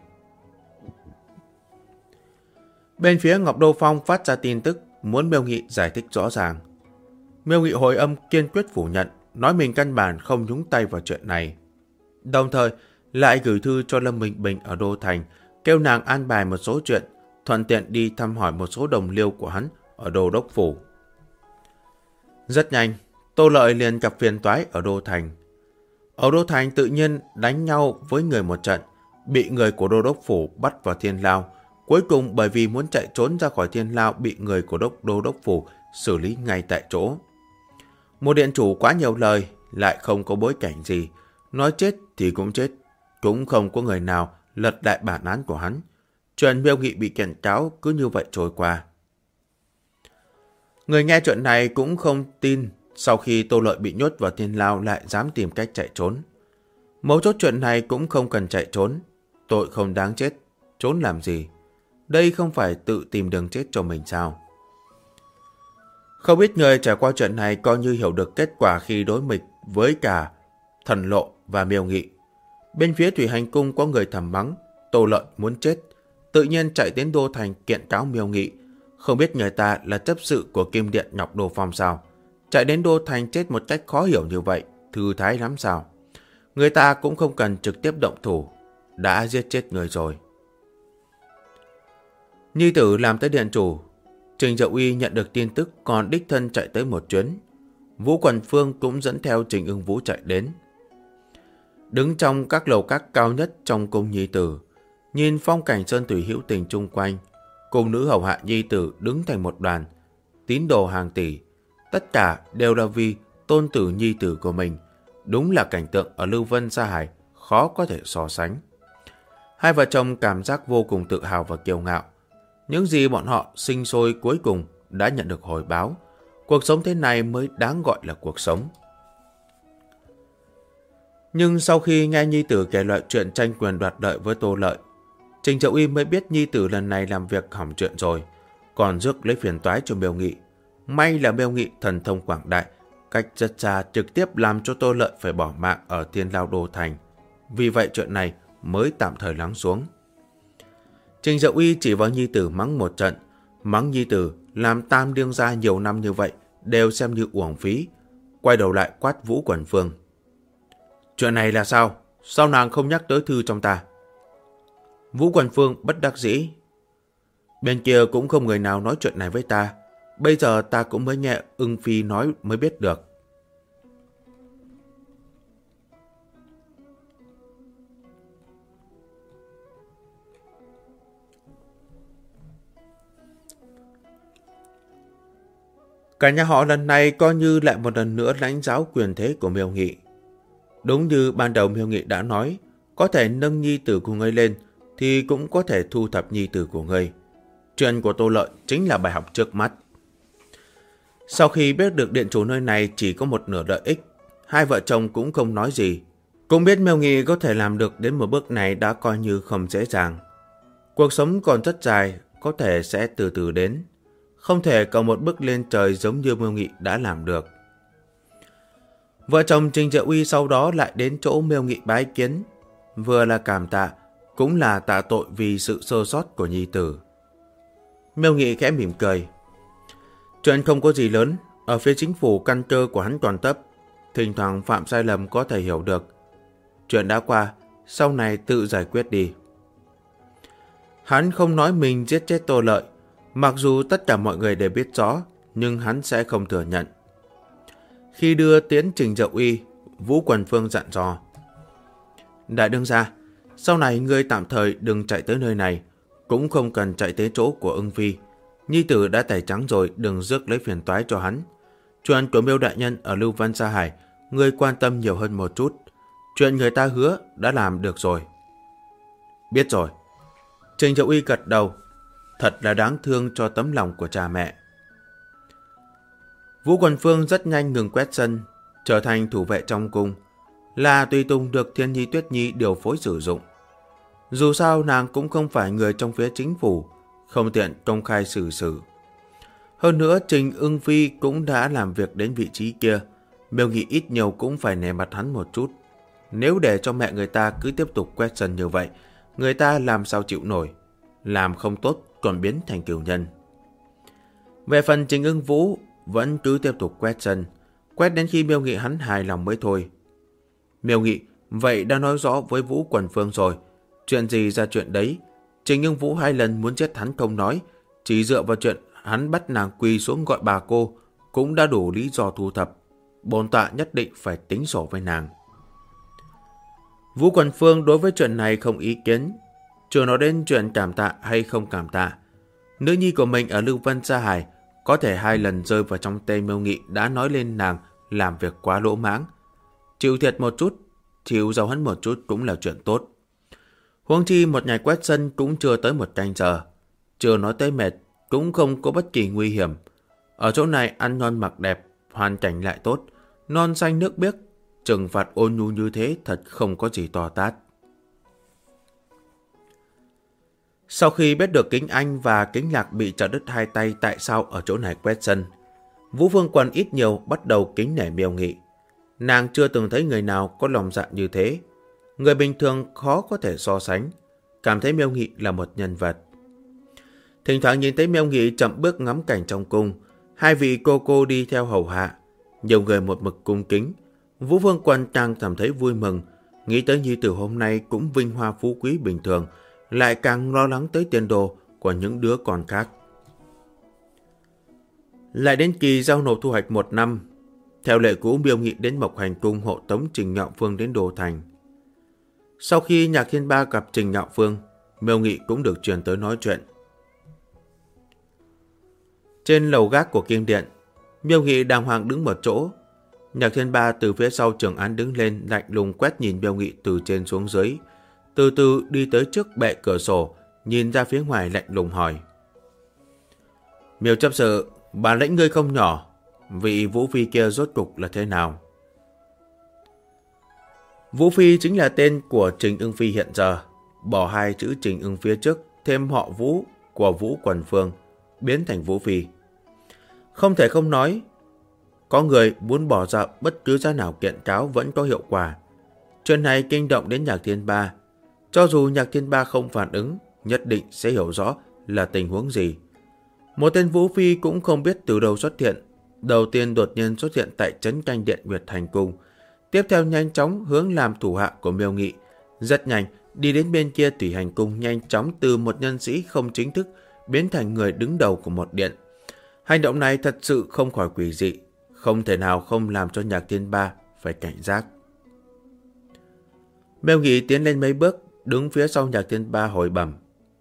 Bên phía Ngọc Đô Phong phát ra tin tức muốn Miêu Nghị giải thích rõ ràng. Miêu Nghị hồi âm kiên quyết phủ nhận, nói mình căn bản không nhúng tay vào chuyện này. Đồng thời lại gửi thư cho Lâm Bình Bình ở Đô Thành, kêu nàng an bài một số chuyện, thuận tiện đi thăm hỏi một số đồng liêu của hắn ở Đô Đốc Phủ. Rất nhanh, Tô Lợi liền gặp phiền toái ở Đô Thành. Ở Đô Thành tự nhiên đánh nhau với người một trận, bị người của Đô Đốc Phủ bắt vào Thiên Lao. Cuối cùng bởi vì muốn chạy trốn ra khỏi Thiên Lao bị người của Đô Đốc Phủ xử lý ngay tại chỗ. Một điện chủ quá nhiều lời, lại không có bối cảnh gì. Nói chết thì cũng chết, cũng không có người nào lật lại bản án của hắn. Chuyện Miêu Nghị bị kiện cáo cứ như vậy trôi qua. Người nghe chuyện này cũng không tin, sau khi Tô Lợi bị nhốt vào Thiên Lao lại dám tìm cách chạy trốn. Mấu chốt chuyện này cũng không cần chạy trốn, tội không đáng chết, trốn làm gì. Đây không phải tự tìm đường chết cho mình sao? Không ít người trải qua chuyện này coi như hiểu được kết quả khi đối nghịch với cả Thần Lộ và Miêu Nghị. Bên phía Thủy Hành Cung có người thầm mắng Tô Lợi muốn chết, tự nhiên chạy đến Đô Thành kiện cáo Miêu Nghị. Không biết người ta là chấp sự của Kim Điện Ngọc Đồ Phong sao? Chạy đến Đô Thành chết một cách khó hiểu như vậy, thư thái lắm sao? Người ta cũng không cần trực tiếp động thủ, đã giết chết người rồi. Nhi tử làm tới điện chủ, Trình Dậu Uy nhận được tin tức còn đích thân chạy tới một chuyến. Vũ Quần Phương cũng dẫn theo Trình Ưng Vũ chạy đến. Đứng trong các lầu các cao nhất trong cung Nhi tử, nhìn phong cảnh sơn thủy hữu tình chung quanh, cung nữ hầu hạ Nhi tử đứng thành một đoàn, tín đồ hàng tỷ, tất cả đều là vì tôn tử Nhi tử của mình. Đúng là cảnh tượng ở Lưu Vân Sa Hải khó có thể so sánh. Hai vợ chồng cảm giác vô cùng tự hào và kiêu ngạo. Những gì bọn họ sinh sôi cuối cùng đã nhận được hồi báo. Cuộc sống thế này mới đáng gọi là cuộc sống. Nhưng sau khi nghe Nhi tử kể lại chuyện tranh quyền đoạt lợi với Tô Lợi, Trình Dậu Uy mới biết Nhi tử lần này làm việc hỏng chuyện rồi, còn rước lấy phiền toái cho Miêu Nghị. May là Miêu Nghị thần thông quảng đại, cách rất xa trực tiếp làm cho Tô Lợi phải bỏ mạng ở Thiên Lao Đô Thành. Vì vậy chuyện này mới tạm thời lắng xuống. Trình Dậu Uy chỉ vào Nhi tử mắng một trận, mắng Nhi tử làm tam đương gia nhiều năm như vậy đều xem như uổng phí. Quay đầu lại quát Vũ Quần Phương. Chuyện này là sao? Sao nàng không nhắc tới thư trong ta? Vũ Quần Phương bất đắc dĩ. Bên kia cũng không người nào nói chuyện này với ta. Bây giờ ta cũng mới nghe Ưng Phi nói mới biết được. Cả nhà họ lần này coi như lại một lần nữa lãnh giáo quyền thế của Miêu Nghị. Đúng như ban đầu Miêu Nghị đã nói, có thể nâng Nhi tử của ngươi lên thì cũng có thể thu thập Nhi tử của ngươi. Chuyện của Tô Lợi chính là bài học trước mắt. Sau khi biết được điện chủ nơi này chỉ có một nửa lợi ích, hai vợ chồng cũng không nói gì. Cũng biết Miêu Nghị có thể làm được đến một bước này đã coi như không dễ dàng. Cuộc sống còn rất dài, có thể sẽ từ từ đến. Không thể cầu một bước lên trời giống như Miêu Nghị đã làm được. Vợ chồng Trình Dậu Uy sau đó lại đến chỗ Miêu Nghị bái kiến. Vừa là cảm tạ, cũng là tạ tội vì sự sơ sót của Nhi tử. Miêu Nghị khẽ mỉm cười. Chuyện không có gì lớn, ở phía chính phủ căn cơ của hắn còn thấp, thỉnh thoảng phạm sai lầm có thể hiểu được. Chuyện đã qua, sau này tự giải quyết đi. Hắn không nói mình giết chết Tô Lợi, mặc dù tất cả mọi người đều biết rõ, nhưng hắn sẽ không thừa nhận. Khi đưa tiễn Trình Dậu Uy, Vũ Quần Phương dặn dò. Đại đương gia, sau này ngươi tạm thời đừng chạy tới nơi này, cũng không cần chạy tới chỗ của Ưng Phi. Nhi tử đã tẩy trắng rồi, đừng rước lấy phiền toái cho hắn. Chuyện của Miêu đại nhân ở Lưu Vân Sa Hải, ngươi quan tâm nhiều hơn một chút. Chuyện người ta hứa đã làm được rồi. Biết rồi. Trình Dậu Uy gật đầu. Thật là đáng thương cho tấm lòng của cha mẹ. Vũ Quần Phương rất nhanh ngừng quét sân, trở thành thủ vệ trong cung, là tùy tùng được Thiên Nhi Tuyết Nhi điều phối sử dụng. Dù sao nàng cũng không phải người trong phía chính phủ, không tiện công khai xử sự. Hơn nữa Trình Ưng Phi cũng đã làm việc đến vị trí kia, Miêu Nghị ít nhiều cũng phải nể mặt hắn một chút. Nếu để cho mẹ người ta cứ tiếp tục quét sân như vậy, người ta làm sao chịu nổi, làm không tốt còn biến thành cừu nhân. Về phần Trình Ưng Vũ vẫn cứ tiếp tục quét sân, quét đến khi Miêu Nghị hắn hài lòng mới thôi. Miêu Nghị vậy đã nói rõ với Vũ Quần Phương rồi, chuyện gì ra chuyện đấy. Trình Ưng Vũ 2 lần muốn chết hắn không nói, chỉ dựa vào chuyện hắn bắt nàng quỳ xuống gọi bà cô cũng đã đủ lý do thu thập. Bổn tọa nhất định phải tính sổ với nàng. Vũ Quần Phương đối với chuyện này không ý kiến, chưa nói đến chuyện cảm tạ hay không cảm tạ. Nữ nhi của mình ở Lưu Vân Sa Hải có thể 2 lần rơi vào trong tay Miêu Nghị đã nói lên nàng làm việc quá lỗ mãng. Chịu thiệt một chút, chịu giàu hắn một chút cũng là chuyện tốt. Huống chi một ngày quét sân cũng chưa tới 1 canh giờ, chưa nói tới mệt, cũng không có bất kỳ nguy hiểm. Ở chỗ này ăn ngon mặc đẹp, hoàn cảnh lại tốt, non xanh nước biếc, trừng phạt ôn nhu như thế thật không có gì to tát. Sau khi biết được Kính Anh và Kính Lạc bị chặt đứt hai tay tại sao ở chỗ này quét sân, Vũ Phương Quần ít nhiều bắt đầu kính nể Miêu Nghị. Nàng chưa từng thấy người nào có lòng dạ như thế. Người bình thường khó có thể so sánh, cảm thấy Miêu Nghị là một nhân vật. Thỉnh thoảng nhìn thấy Miêu Nghị chậm bước ngắm cảnh trong cung, hai vị cô đi theo hầu hạ, nhiều người một mực cung kính. Vũ Phương Quần càng cảm thấy vui mừng, nghĩ tới nhi tử hôm nay cũng vinh hoa phú quý bình thường, lại càng lo lắng tới tiền đồ của những đứa con khác. Lại đến kỳ giao nộp thu hoạch 1 năm, theo lệ cũ Miêu Nghị đến Mộc Hành cung hộ tống Trình Nhạo Phương đến Đô Thành. Sau khi Nhạc Thiên Ba gặp Trình Nhạo Phương, Miêu Nghị cũng được truyền tới nói chuyện. Trên lầu gác của Kim Điện, Miêu Nghị đàng hoàng đứng một chỗ. Nhạc Thiên Ba từ phía sau Trường Án đứng lên, lạnh lùng quét nhìn Miêu Nghị từ trên xuống dưới, từ từ đi tới trước bệ cửa sổ, nhìn ra phía ngoài lạnh lùng hỏi: Miêu chấp sự, bản lĩnh ngươi không nhỏ, vị Vũ Phi kia rốt cục là thế nào? Vũ Phi chính là tên của Trình Ưng Phi hiện giờ, bỏ hai chữ Trình Ưng phía trước, thêm họ Vũ của Vũ Quần Phương, biến thành Vũ Phi. Không thể không nói, có người muốn bỏ ra bất cứ giá nào kiện cáo vẫn có hiệu quả. Chuyện này kinh động đến Nhạc Thiên Ba. Cho dù Nhạc Thiên Ba không phản ứng, nhất định sẽ hiểu rõ là tình huống gì. Một tên Vũ Phi cũng không biết từ đâu xuất hiện. Đầu tiên đột nhiên xuất hiện tại trấn canh điện Nguyệt Thành Cung. Tiếp theo nhanh chóng hướng làm thủ hạ của Miêu Nghị. Rất nhanh đi đến bên kia Thủy Hành Cung, nhanh chóng từ một nhân sĩ không chính thức biến thành người đứng đầu của một điện. Hành động này thật sự không khỏi quỷ dị, không thể nào không làm cho Nhạc Thiên Ba phải cảnh giác. Miêu Nghị tiến lên mấy bước, đứng phía sau Nhạc Thiên Ba hồi bẩm: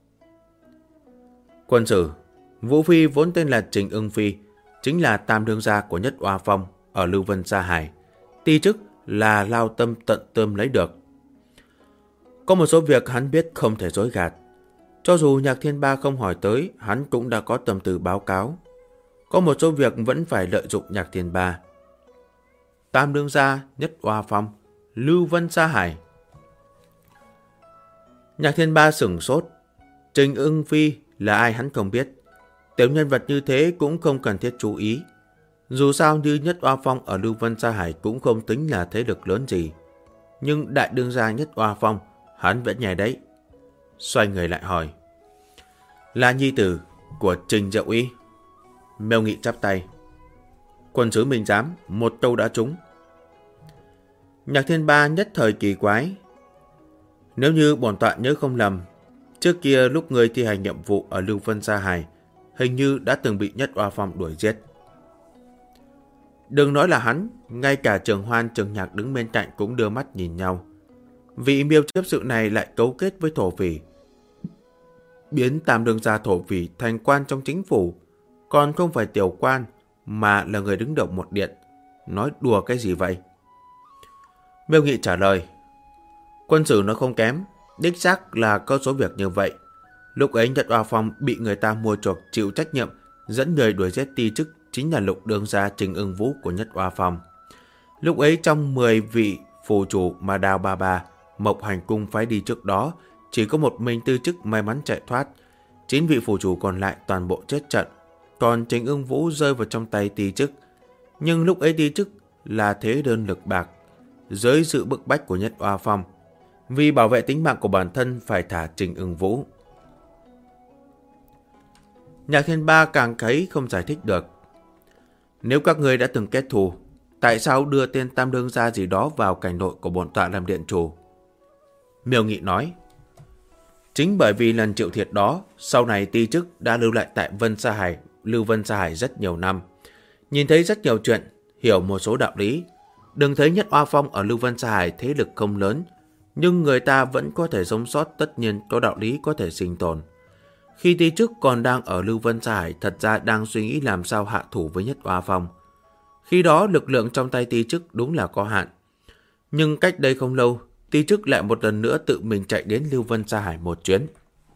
Quân sử, Vũ Phi vốn tên là Trình Ưng Phi, chính là tam đương gia của Nhất Oa Phong ở Lưu Vân Sa Hải. Ti chức là lao tâm tận tươm lấy được. Có một số việc hắn biết không thể dối gạt. Cho dù Nhạc Thiên Ba không hỏi tới, hắn cũng đã có tâm tư báo cáo. Có một số việc vẫn phải lợi dụng Nhạc Thiên Ba. Tam đương gia, Nhất Oa Phong, Lưu Vân Sa Hải. Nhạc Thiên Ba sửng sốt. Trình Ưng Phi là ai hắn không biết. Tiểu nhân vật như thế cũng không cần thiết chú ý. Dù sao như Nhất Oa Phong ở Lưu Vân Sa Hải cũng không tính là thế lực lớn gì. Nhưng đại đương gia Nhất Oa Phong, hắn vẫn nhảy đấy. Xoay người lại hỏi: Là nhi tử của Trình Diệu Uy? Miêu Nghị chắp tay: Quân sứ Minh Giám, một câu đã trúng. Nhạc Thiên Ba nhất thời kỳ quái. Nếu như bổn tọa nhớ không lầm, trước kia lúc người thi hành nhiệm vụ ở Lưu Vân Sa Hải, hình như đã từng bị Nhất Oa Phong đuổi giết. Đừng nói là hắn, ngay cả Trường Hoan, Trường Nhạc đứng bên cạnh cũng đưa mắt nhìn nhau. Vị Miêu chấp sự này lại cấu kết với thổ phỉ, biến tam đương gia thổ phỉ thành quan trong chính phủ, còn không phải tiểu quan mà là người đứng đầu một điện. Nói đùa cái gì vậy? Miêu Nghị trả lời: Quân sử nó không kém, đích xác là có số việc như vậy. Lúc ấy Nhất Oa Phong bị người ta mua chuộc chịu trách nhiệm dẫn người đuổi giết ti chức chính là lục đương gia Trình Ưng Vũ của Nhất Oa Phong. Lúc ấy trong 10 vị phù chủ mà Đào Bà Mộc Hành cung phái đi trước đó, chỉ có một mình tư chức may mắn chạy thoát. 9 vị phù chủ còn lại toàn bộ chết trận, còn Trình Ưng Vũ rơi vào trong tay ti chức. Nhưng lúc ấy ti chức là thế đơn lực bạc, dưới sự bức bách của Nhất Oa Phong, vì bảo vệ tính mạng của bản thân phải thả Trình Ưng Vũ. Nhạc Thiên Ba càng thấy không giải thích được. Nếu các người đã từng kết thù, tại sao đưa tên tam đương gia gì đó vào cảnh nội của bổn tọa làm điện chủ? Miêu Nghị nói: Chính bởi vì lần chịu thiệt đó, sau này ti chức đã lưu lại tại Lưu Vân Sa Hải rất nhiều năm, nhìn thấy rất nhiều chuyện, hiểu một số đạo lý. Đừng thấy Nhất Oa Phong ở Lưu Vân Sa Hải thế lực không lớn, nhưng người ta vẫn có thể sống sót, tất nhiên có đạo lý có thể sinh tồn. Khi ti chức còn đang ở Lưu Vân Sa Hải, thật ra đang suy nghĩ làm sao hạ thủ với Nhất Oa Phong. Khi đó lực lượng trong tay ti chức đúng là có hạn. Nhưng cách đây không lâu, ti chức lại một lần nữa tự mình chạy đến Lưu Vân Sa Hải một chuyến.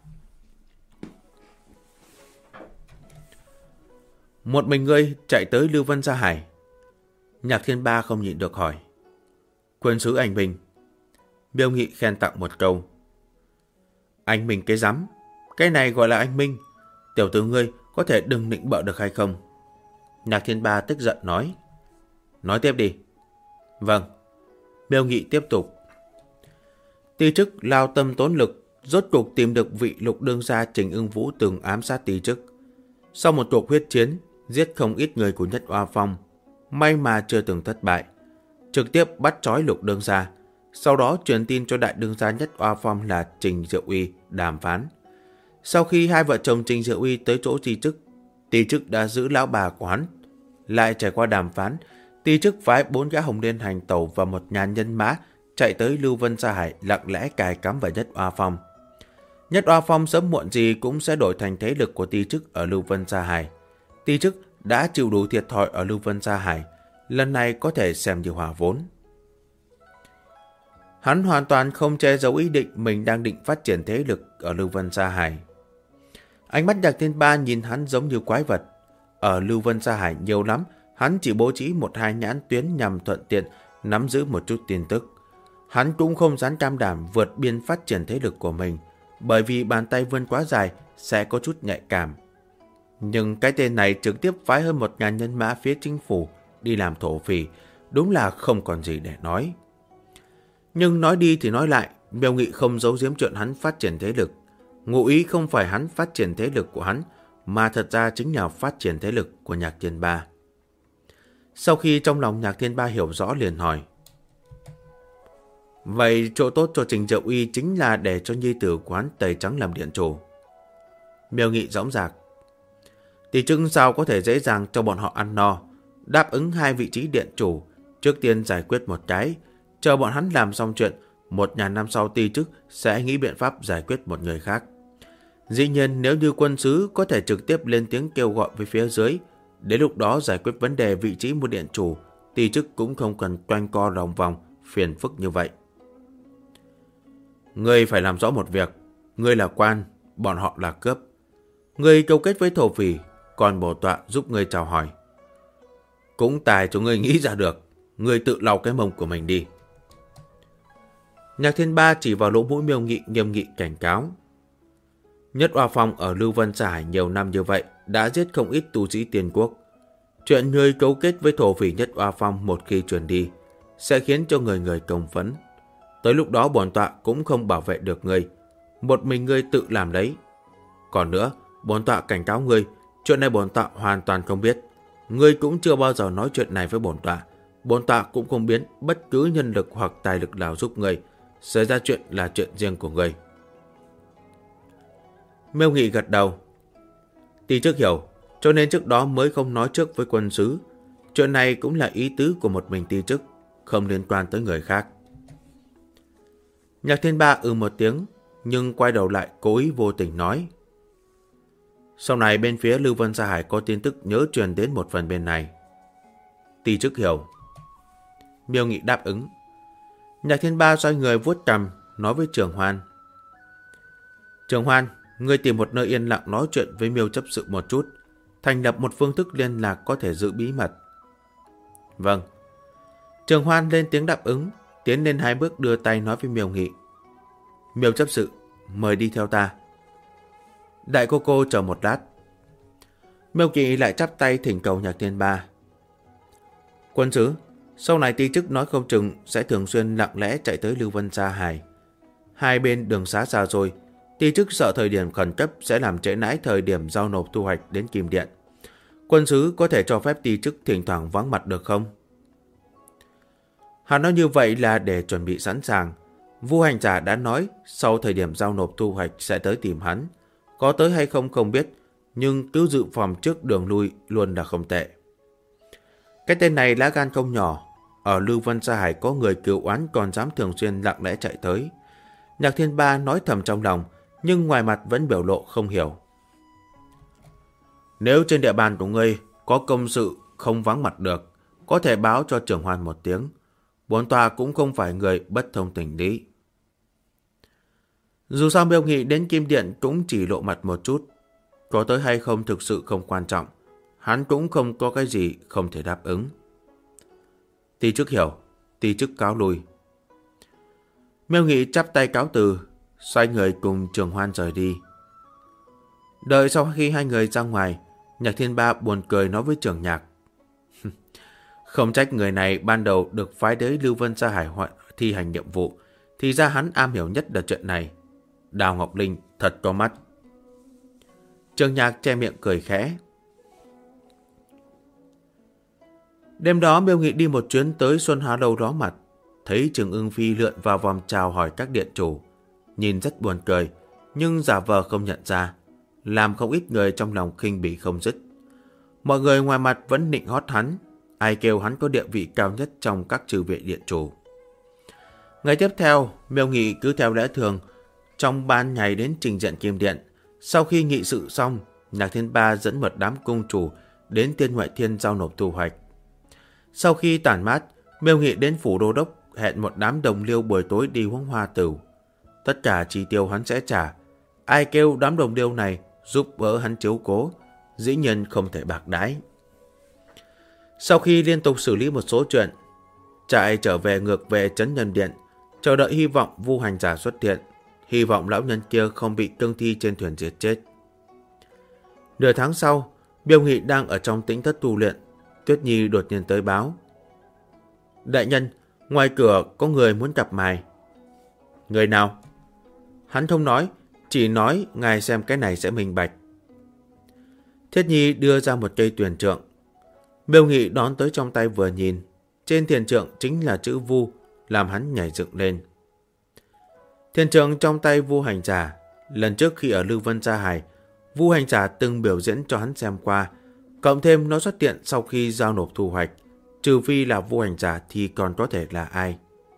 Một mình ngươi chạy tới Lưu Vân Sa Hải? Nhạc Thiên Ba không nhịn được hỏi. Quân sứ anh Minh. Miêu Nghị khen tặng một câu. Anh Minh cái rắm, Cái này gọi là anh minh. Tiểu tử ngươi có thể đừng nịnh bợ được hay không? Nhạc Thiên Ba tức giận nói. Nói tiếp đi. Vâng. Miêu Nghị tiếp tục. Ti chức lao tâm tốn lực, rốt cuộc tìm được vị lục đương gia Trình Ưng Vũ từng ám sát ti chức. Sau một cuộc huyết chiến, giết không ít người của Nhất Oa Phong, may mà chưa từng thất bại. Trực tiếp bắt trói lục đương gia, sau đó truyền tin cho đại đương gia Nhất Oa Phong là Trình Diệu Uy đàm phán. Sau khi hai vợ chồng Trình Diệu Uy tới chỗ ti chức đã giữ lão bà của hắn. Lại trải qua đàm phán, ti chức phái 4 gã hồng liên hành tẩu và một nhà nhân mã chạy tới Lưu Vân Sa Hải, lặng lẽ cài cắm vào Nhất Oa Phong. Nhất Oa Phong sớm muộn gì cũng sẽ đổi thành thế lực của ti chức ở Lưu Vân Sa Hải. Ti chức đã chịu đủ thiệt thòi ở Lưu Vân Sa Hải, lần này có thể xem như hòa vốn. Hắn hoàn toàn không che giấu ý định mình đang định phát triển thế lực ở Lưu Vân Sa Hải. Ánh mắt Nhạc Thiên Ba nhìn hắn giống như quái vật. Ở Lưu Vân Sa Hải nhiều lắm, hắn chỉ bố trí 1-2 nhãn tuyến nhằm thuận tiện nắm giữ một chút tin tức. Hắn cũng không dám cam đảm vượt biên phát triển thế lực của mình, bởi vì bàn tay vươn quá dài sẽ có chút nhạy cảm. Nhưng cái tên này trực tiếp phái hơn 1.000 nhân mã phía chính phủ đi làm thổ phỉ, đúng là không còn gì để nói. Nhưng nói đi thì nói lại, Miêu Nghị không giấu giếm chuyện hắn phát triển thế lực. Ngụ ý không phải hắn phát triển thế lực của hắn, mà thật ra chính là phát triển thế lực của Nhạc Thiên Ba. Sau khi trong lòng Nhạc Thiên Ba hiểu rõ liền hỏi. Vậy chỗ tốt cho Trình Diệu Uy chính là để cho nhi tử quán Tây Trắng làm điện chủ. Miêu Nghị dõng dạc. Tỷ chức sao có thể dễ dàng cho bọn họ ăn no, đáp ứng 2 vị trí điện chủ, trước tiên giải quyết một cái, chờ bọn hắn làm xong chuyện, 1.000 năm sau ti chức sẽ nghĩ biện pháp giải quyết một người khác. Dĩ nhiên nếu như quân sứ có thể trực tiếp lên tiếng kêu gọi với phía dưới, đến lúc đó giải quyết vấn đề vị trí một điện chủ, ti chức cũng không cần toanh co lòng vòng, phiền phức như vậy. Ngươi phải làm rõ một việc, ngươi là quan, bọn họ là cướp. Ngươi câu kết với thổ phỉ, còn bổ tọa giúp ngươi chào hỏi. Cũng tài cho ngươi nghĩ ra được, ngươi tự lau cái mông của mình đi. Nhạc Thiên Ba chỉ vào lỗ mũi Miêu Nghị nghiêm nghị cảnh cáo. Nhất Oa Phong ở Lưu Vân Sa Hải nhiều năm như vậy đã giết không ít tu sĩ Tiên Quốc. Chuyện ngươi cấu kết với thổ phỉ Nhất Oa Phong một khi truyền đi sẽ khiến cho người người công phẫn. Tới lúc đó bổn tọa cũng không bảo vệ được ngươi, một mình ngươi tự làm đấy. Còn nữa, bổn tọa cảnh cáo ngươi, chuyện này bổn tọa hoàn toàn không biết. Ngươi cũng chưa bao giờ nói chuyện này với bổn tọa cũng không biến bất cứ nhân lực hoặc tài lực nào giúp ngươi. Xảy ra chuyện là chuyện riêng của ngươi. Miêu Nghị gật đầu. Ti chức hiểu, cho nên trước đó mới không nói trước với quân sứ. Chuyện này cũng là ý tứ của một mình ti chức, không liên quan tới người khác. Nhạc Thiên Ba một tiếng, nhưng quay đầu lại cố ý vô tình nói. Sau này bên phía Lưu Vân Sa Hải có tin tức nhớ truyền đến một phần bên này. Ti chức hiểu. Miêu Nghị đáp ứng. Nhạc Thiên Ba xoay người vuốt cằm, nói với Trường Hoan. Trường Hoan, ngươi tìm một nơi yên lặng nói chuyện với Miêu chấp sự một chút, thành lập một phương thức liên lạc có thể giữ bí mật. Vâng. Trường Hoan lên tiếng đáp ứng, tiến lên 2 bước đưa tay nói với Miêu Nghị. Miêu chấp sự, mời đi theo ta. Đại cô chờ một lát. Miêu Nghị lại chắp tay thỉnh cầu Nhạc Thiên Ba. Quân sứ, sau này ti chức nói không chừng sẽ thường xuyên lặng lẽ chạy tới Lưu Vân Sa Hải. Hai bên đường xá xa rồi, ti chức sợ thời điểm khẩn cấp sẽ làm trễ nãi thời điểm giao nộp thu hoạch đến Kim Điện. Quân sứ có thể cho phép ti chức thỉnh thoảng vắng mặt được không? Hắn nói như vậy là để chuẩn bị sẵn sàng. Vu hành giả đã nói sau thời điểm giao nộp thu hoạch sẽ tới tìm hắn. Có tới hay không không biết, nhưng cứ dự phòng trước đường lui luôn là không tệ. Cái tên này lá gan không nhỏ. Ở Lưu Vân Sa Hải có người cựu oán còn dám thường xuyên lặng lẽ chạy tới. Nhạc Thiên Ba nói thầm trong lòng, nhưng ngoài mặt vẫn biểu lộ không hiểu. Nếu trên địa bàn của ngươi có công sự không vắng mặt được, có thể báo cho Trưởng Hoan một tiếng. Bổn tọa cũng không phải người bất thông tình lý. Dù sao Miêu Nghị đến Kim Điện cũng chỉ lộ mặt một chút. Có tới hay không thực sự không quan trọng. Hắn cũng không có cái gì không thể đáp ứng. Ti chức hiểu, ti chức cáo lui. Miêu Nghị chắp tay cáo từ, xoay người cùng Trường Hoan rời đi. Đợi sau khi hai người ra ngoài, Nhạc Thiên Ba buồn cười nói với Trường Nhạc. Không trách người này ban đầu được phái tới Lưu Vân Sa Hải thi hành nhiệm vụ, thì ra hắn am hiểu nhất là chuyện này. Đào Ngọc Linh thật có mắt. Trường Nhạc che miệng cười khẽ. Đêm đó Miêu Nghị đi một chuyến tới Xuân Hóa Lâu đó mặt, thấy Trường Ưng Phi lượn vào vòng chào hỏi các điện chủ, nhìn rất buồn cười, nhưng giả vờ không nhận ra, làm không ít người trong lòng khinh bỉ không dứt. Mọi người ngoài mặt vẫn nịnh hót hắn, ai kêu hắn có địa vị cao nhất trong các trừ viện điện chủ. Ngày tiếp theo, Miêu Nghị cứ theo lẽ thường, trong ban ngày đến trình diện Kim Điện. Sau khi nghị sự xong, Nhạc Thiên Ba dẫn một đám cung chủ đến Tiên Ngoại Thiên giao nộp thu hoạch. Sau khi tản mát, Miêu Nghị đến phủ đô đốc hẹn một đám đồng liêu buổi tối đi uống hoa tửu. Tất cả chi tiêu hắn sẽ trả. Ai kêu đám đồng liêu này giúp đỡ hắn chiếu cố, dĩ nhiên không thể bạc đãi. Sau khi liên tục xử lý một số chuyện, trại trở về ngược về Trấn Nhân Điện, chờ đợi hy vọng Vu Hành Giả xuất hiện, hy vọng lão nhân kia không bị cương thi trên thuyền giết chết. Nửa tháng sau, Miêu Nghị đang ở trong tĩnh thất tu luyện, Tuyết Nhi đột nhiên tới báo. Đại nhân, ngoài cửa có người muốn gặp ngài. Người nào? Hắn không nói, chỉ nói ngài xem cái này sẽ minh bạch. Thiết Nhi đưa ra một cây tuyển trượng. Miêu Nghị đón tới trong tay vừa nhìn, trên thiền trượng chính là chữ Vu, làm hắn nhảy dựng lên. Thiền trượng trong tay Vu Hành Giả, lần trước khi ở Lưu Vân Sa Hải, Vu Hành Giả từng biểu diễn cho hắn xem qua, cộng thêm nó xuất hiện sau khi giao nộp thu hoạch, trừ phi là Vu Hành Giả thì còn có thể là ai.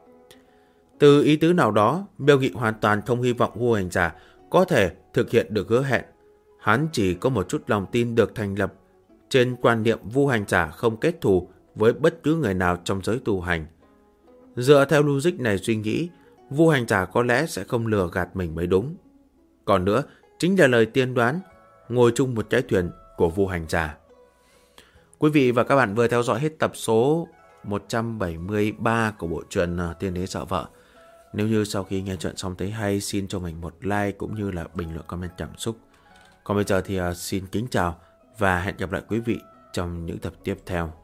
Từ ý tứ nào đó, Miêu Nghị hoàn toàn không hy vọng Vu Hành Giả có thể thực hiện được hứa hẹn. Hắn chỉ có một chút lòng tin được thành lập trên quan niệm Vu Hành Giả không kết thù với bất cứ người nào trong giới tu hành. Dựa theo logic này suy nghĩ, Vu Hành Giả có lẽ sẽ không lừa gạt mình mới đúng. Còn nữa, chính là lời tiên đoán, ngồi chung một cái thuyền của Vu Hành Giả. Quý vị và các bạn vừa theo dõi hết tập số 173 của bộ truyện Tiên Đế Sợ Vợ. Nếu như sau khi nghe chuyện xong thấy hay, xin cho mình một like cũng như là bình luận comment cảm xúc. Còn bây giờ thì xin kính chào và hẹn gặp lại quý vị trong những tập tiếp theo.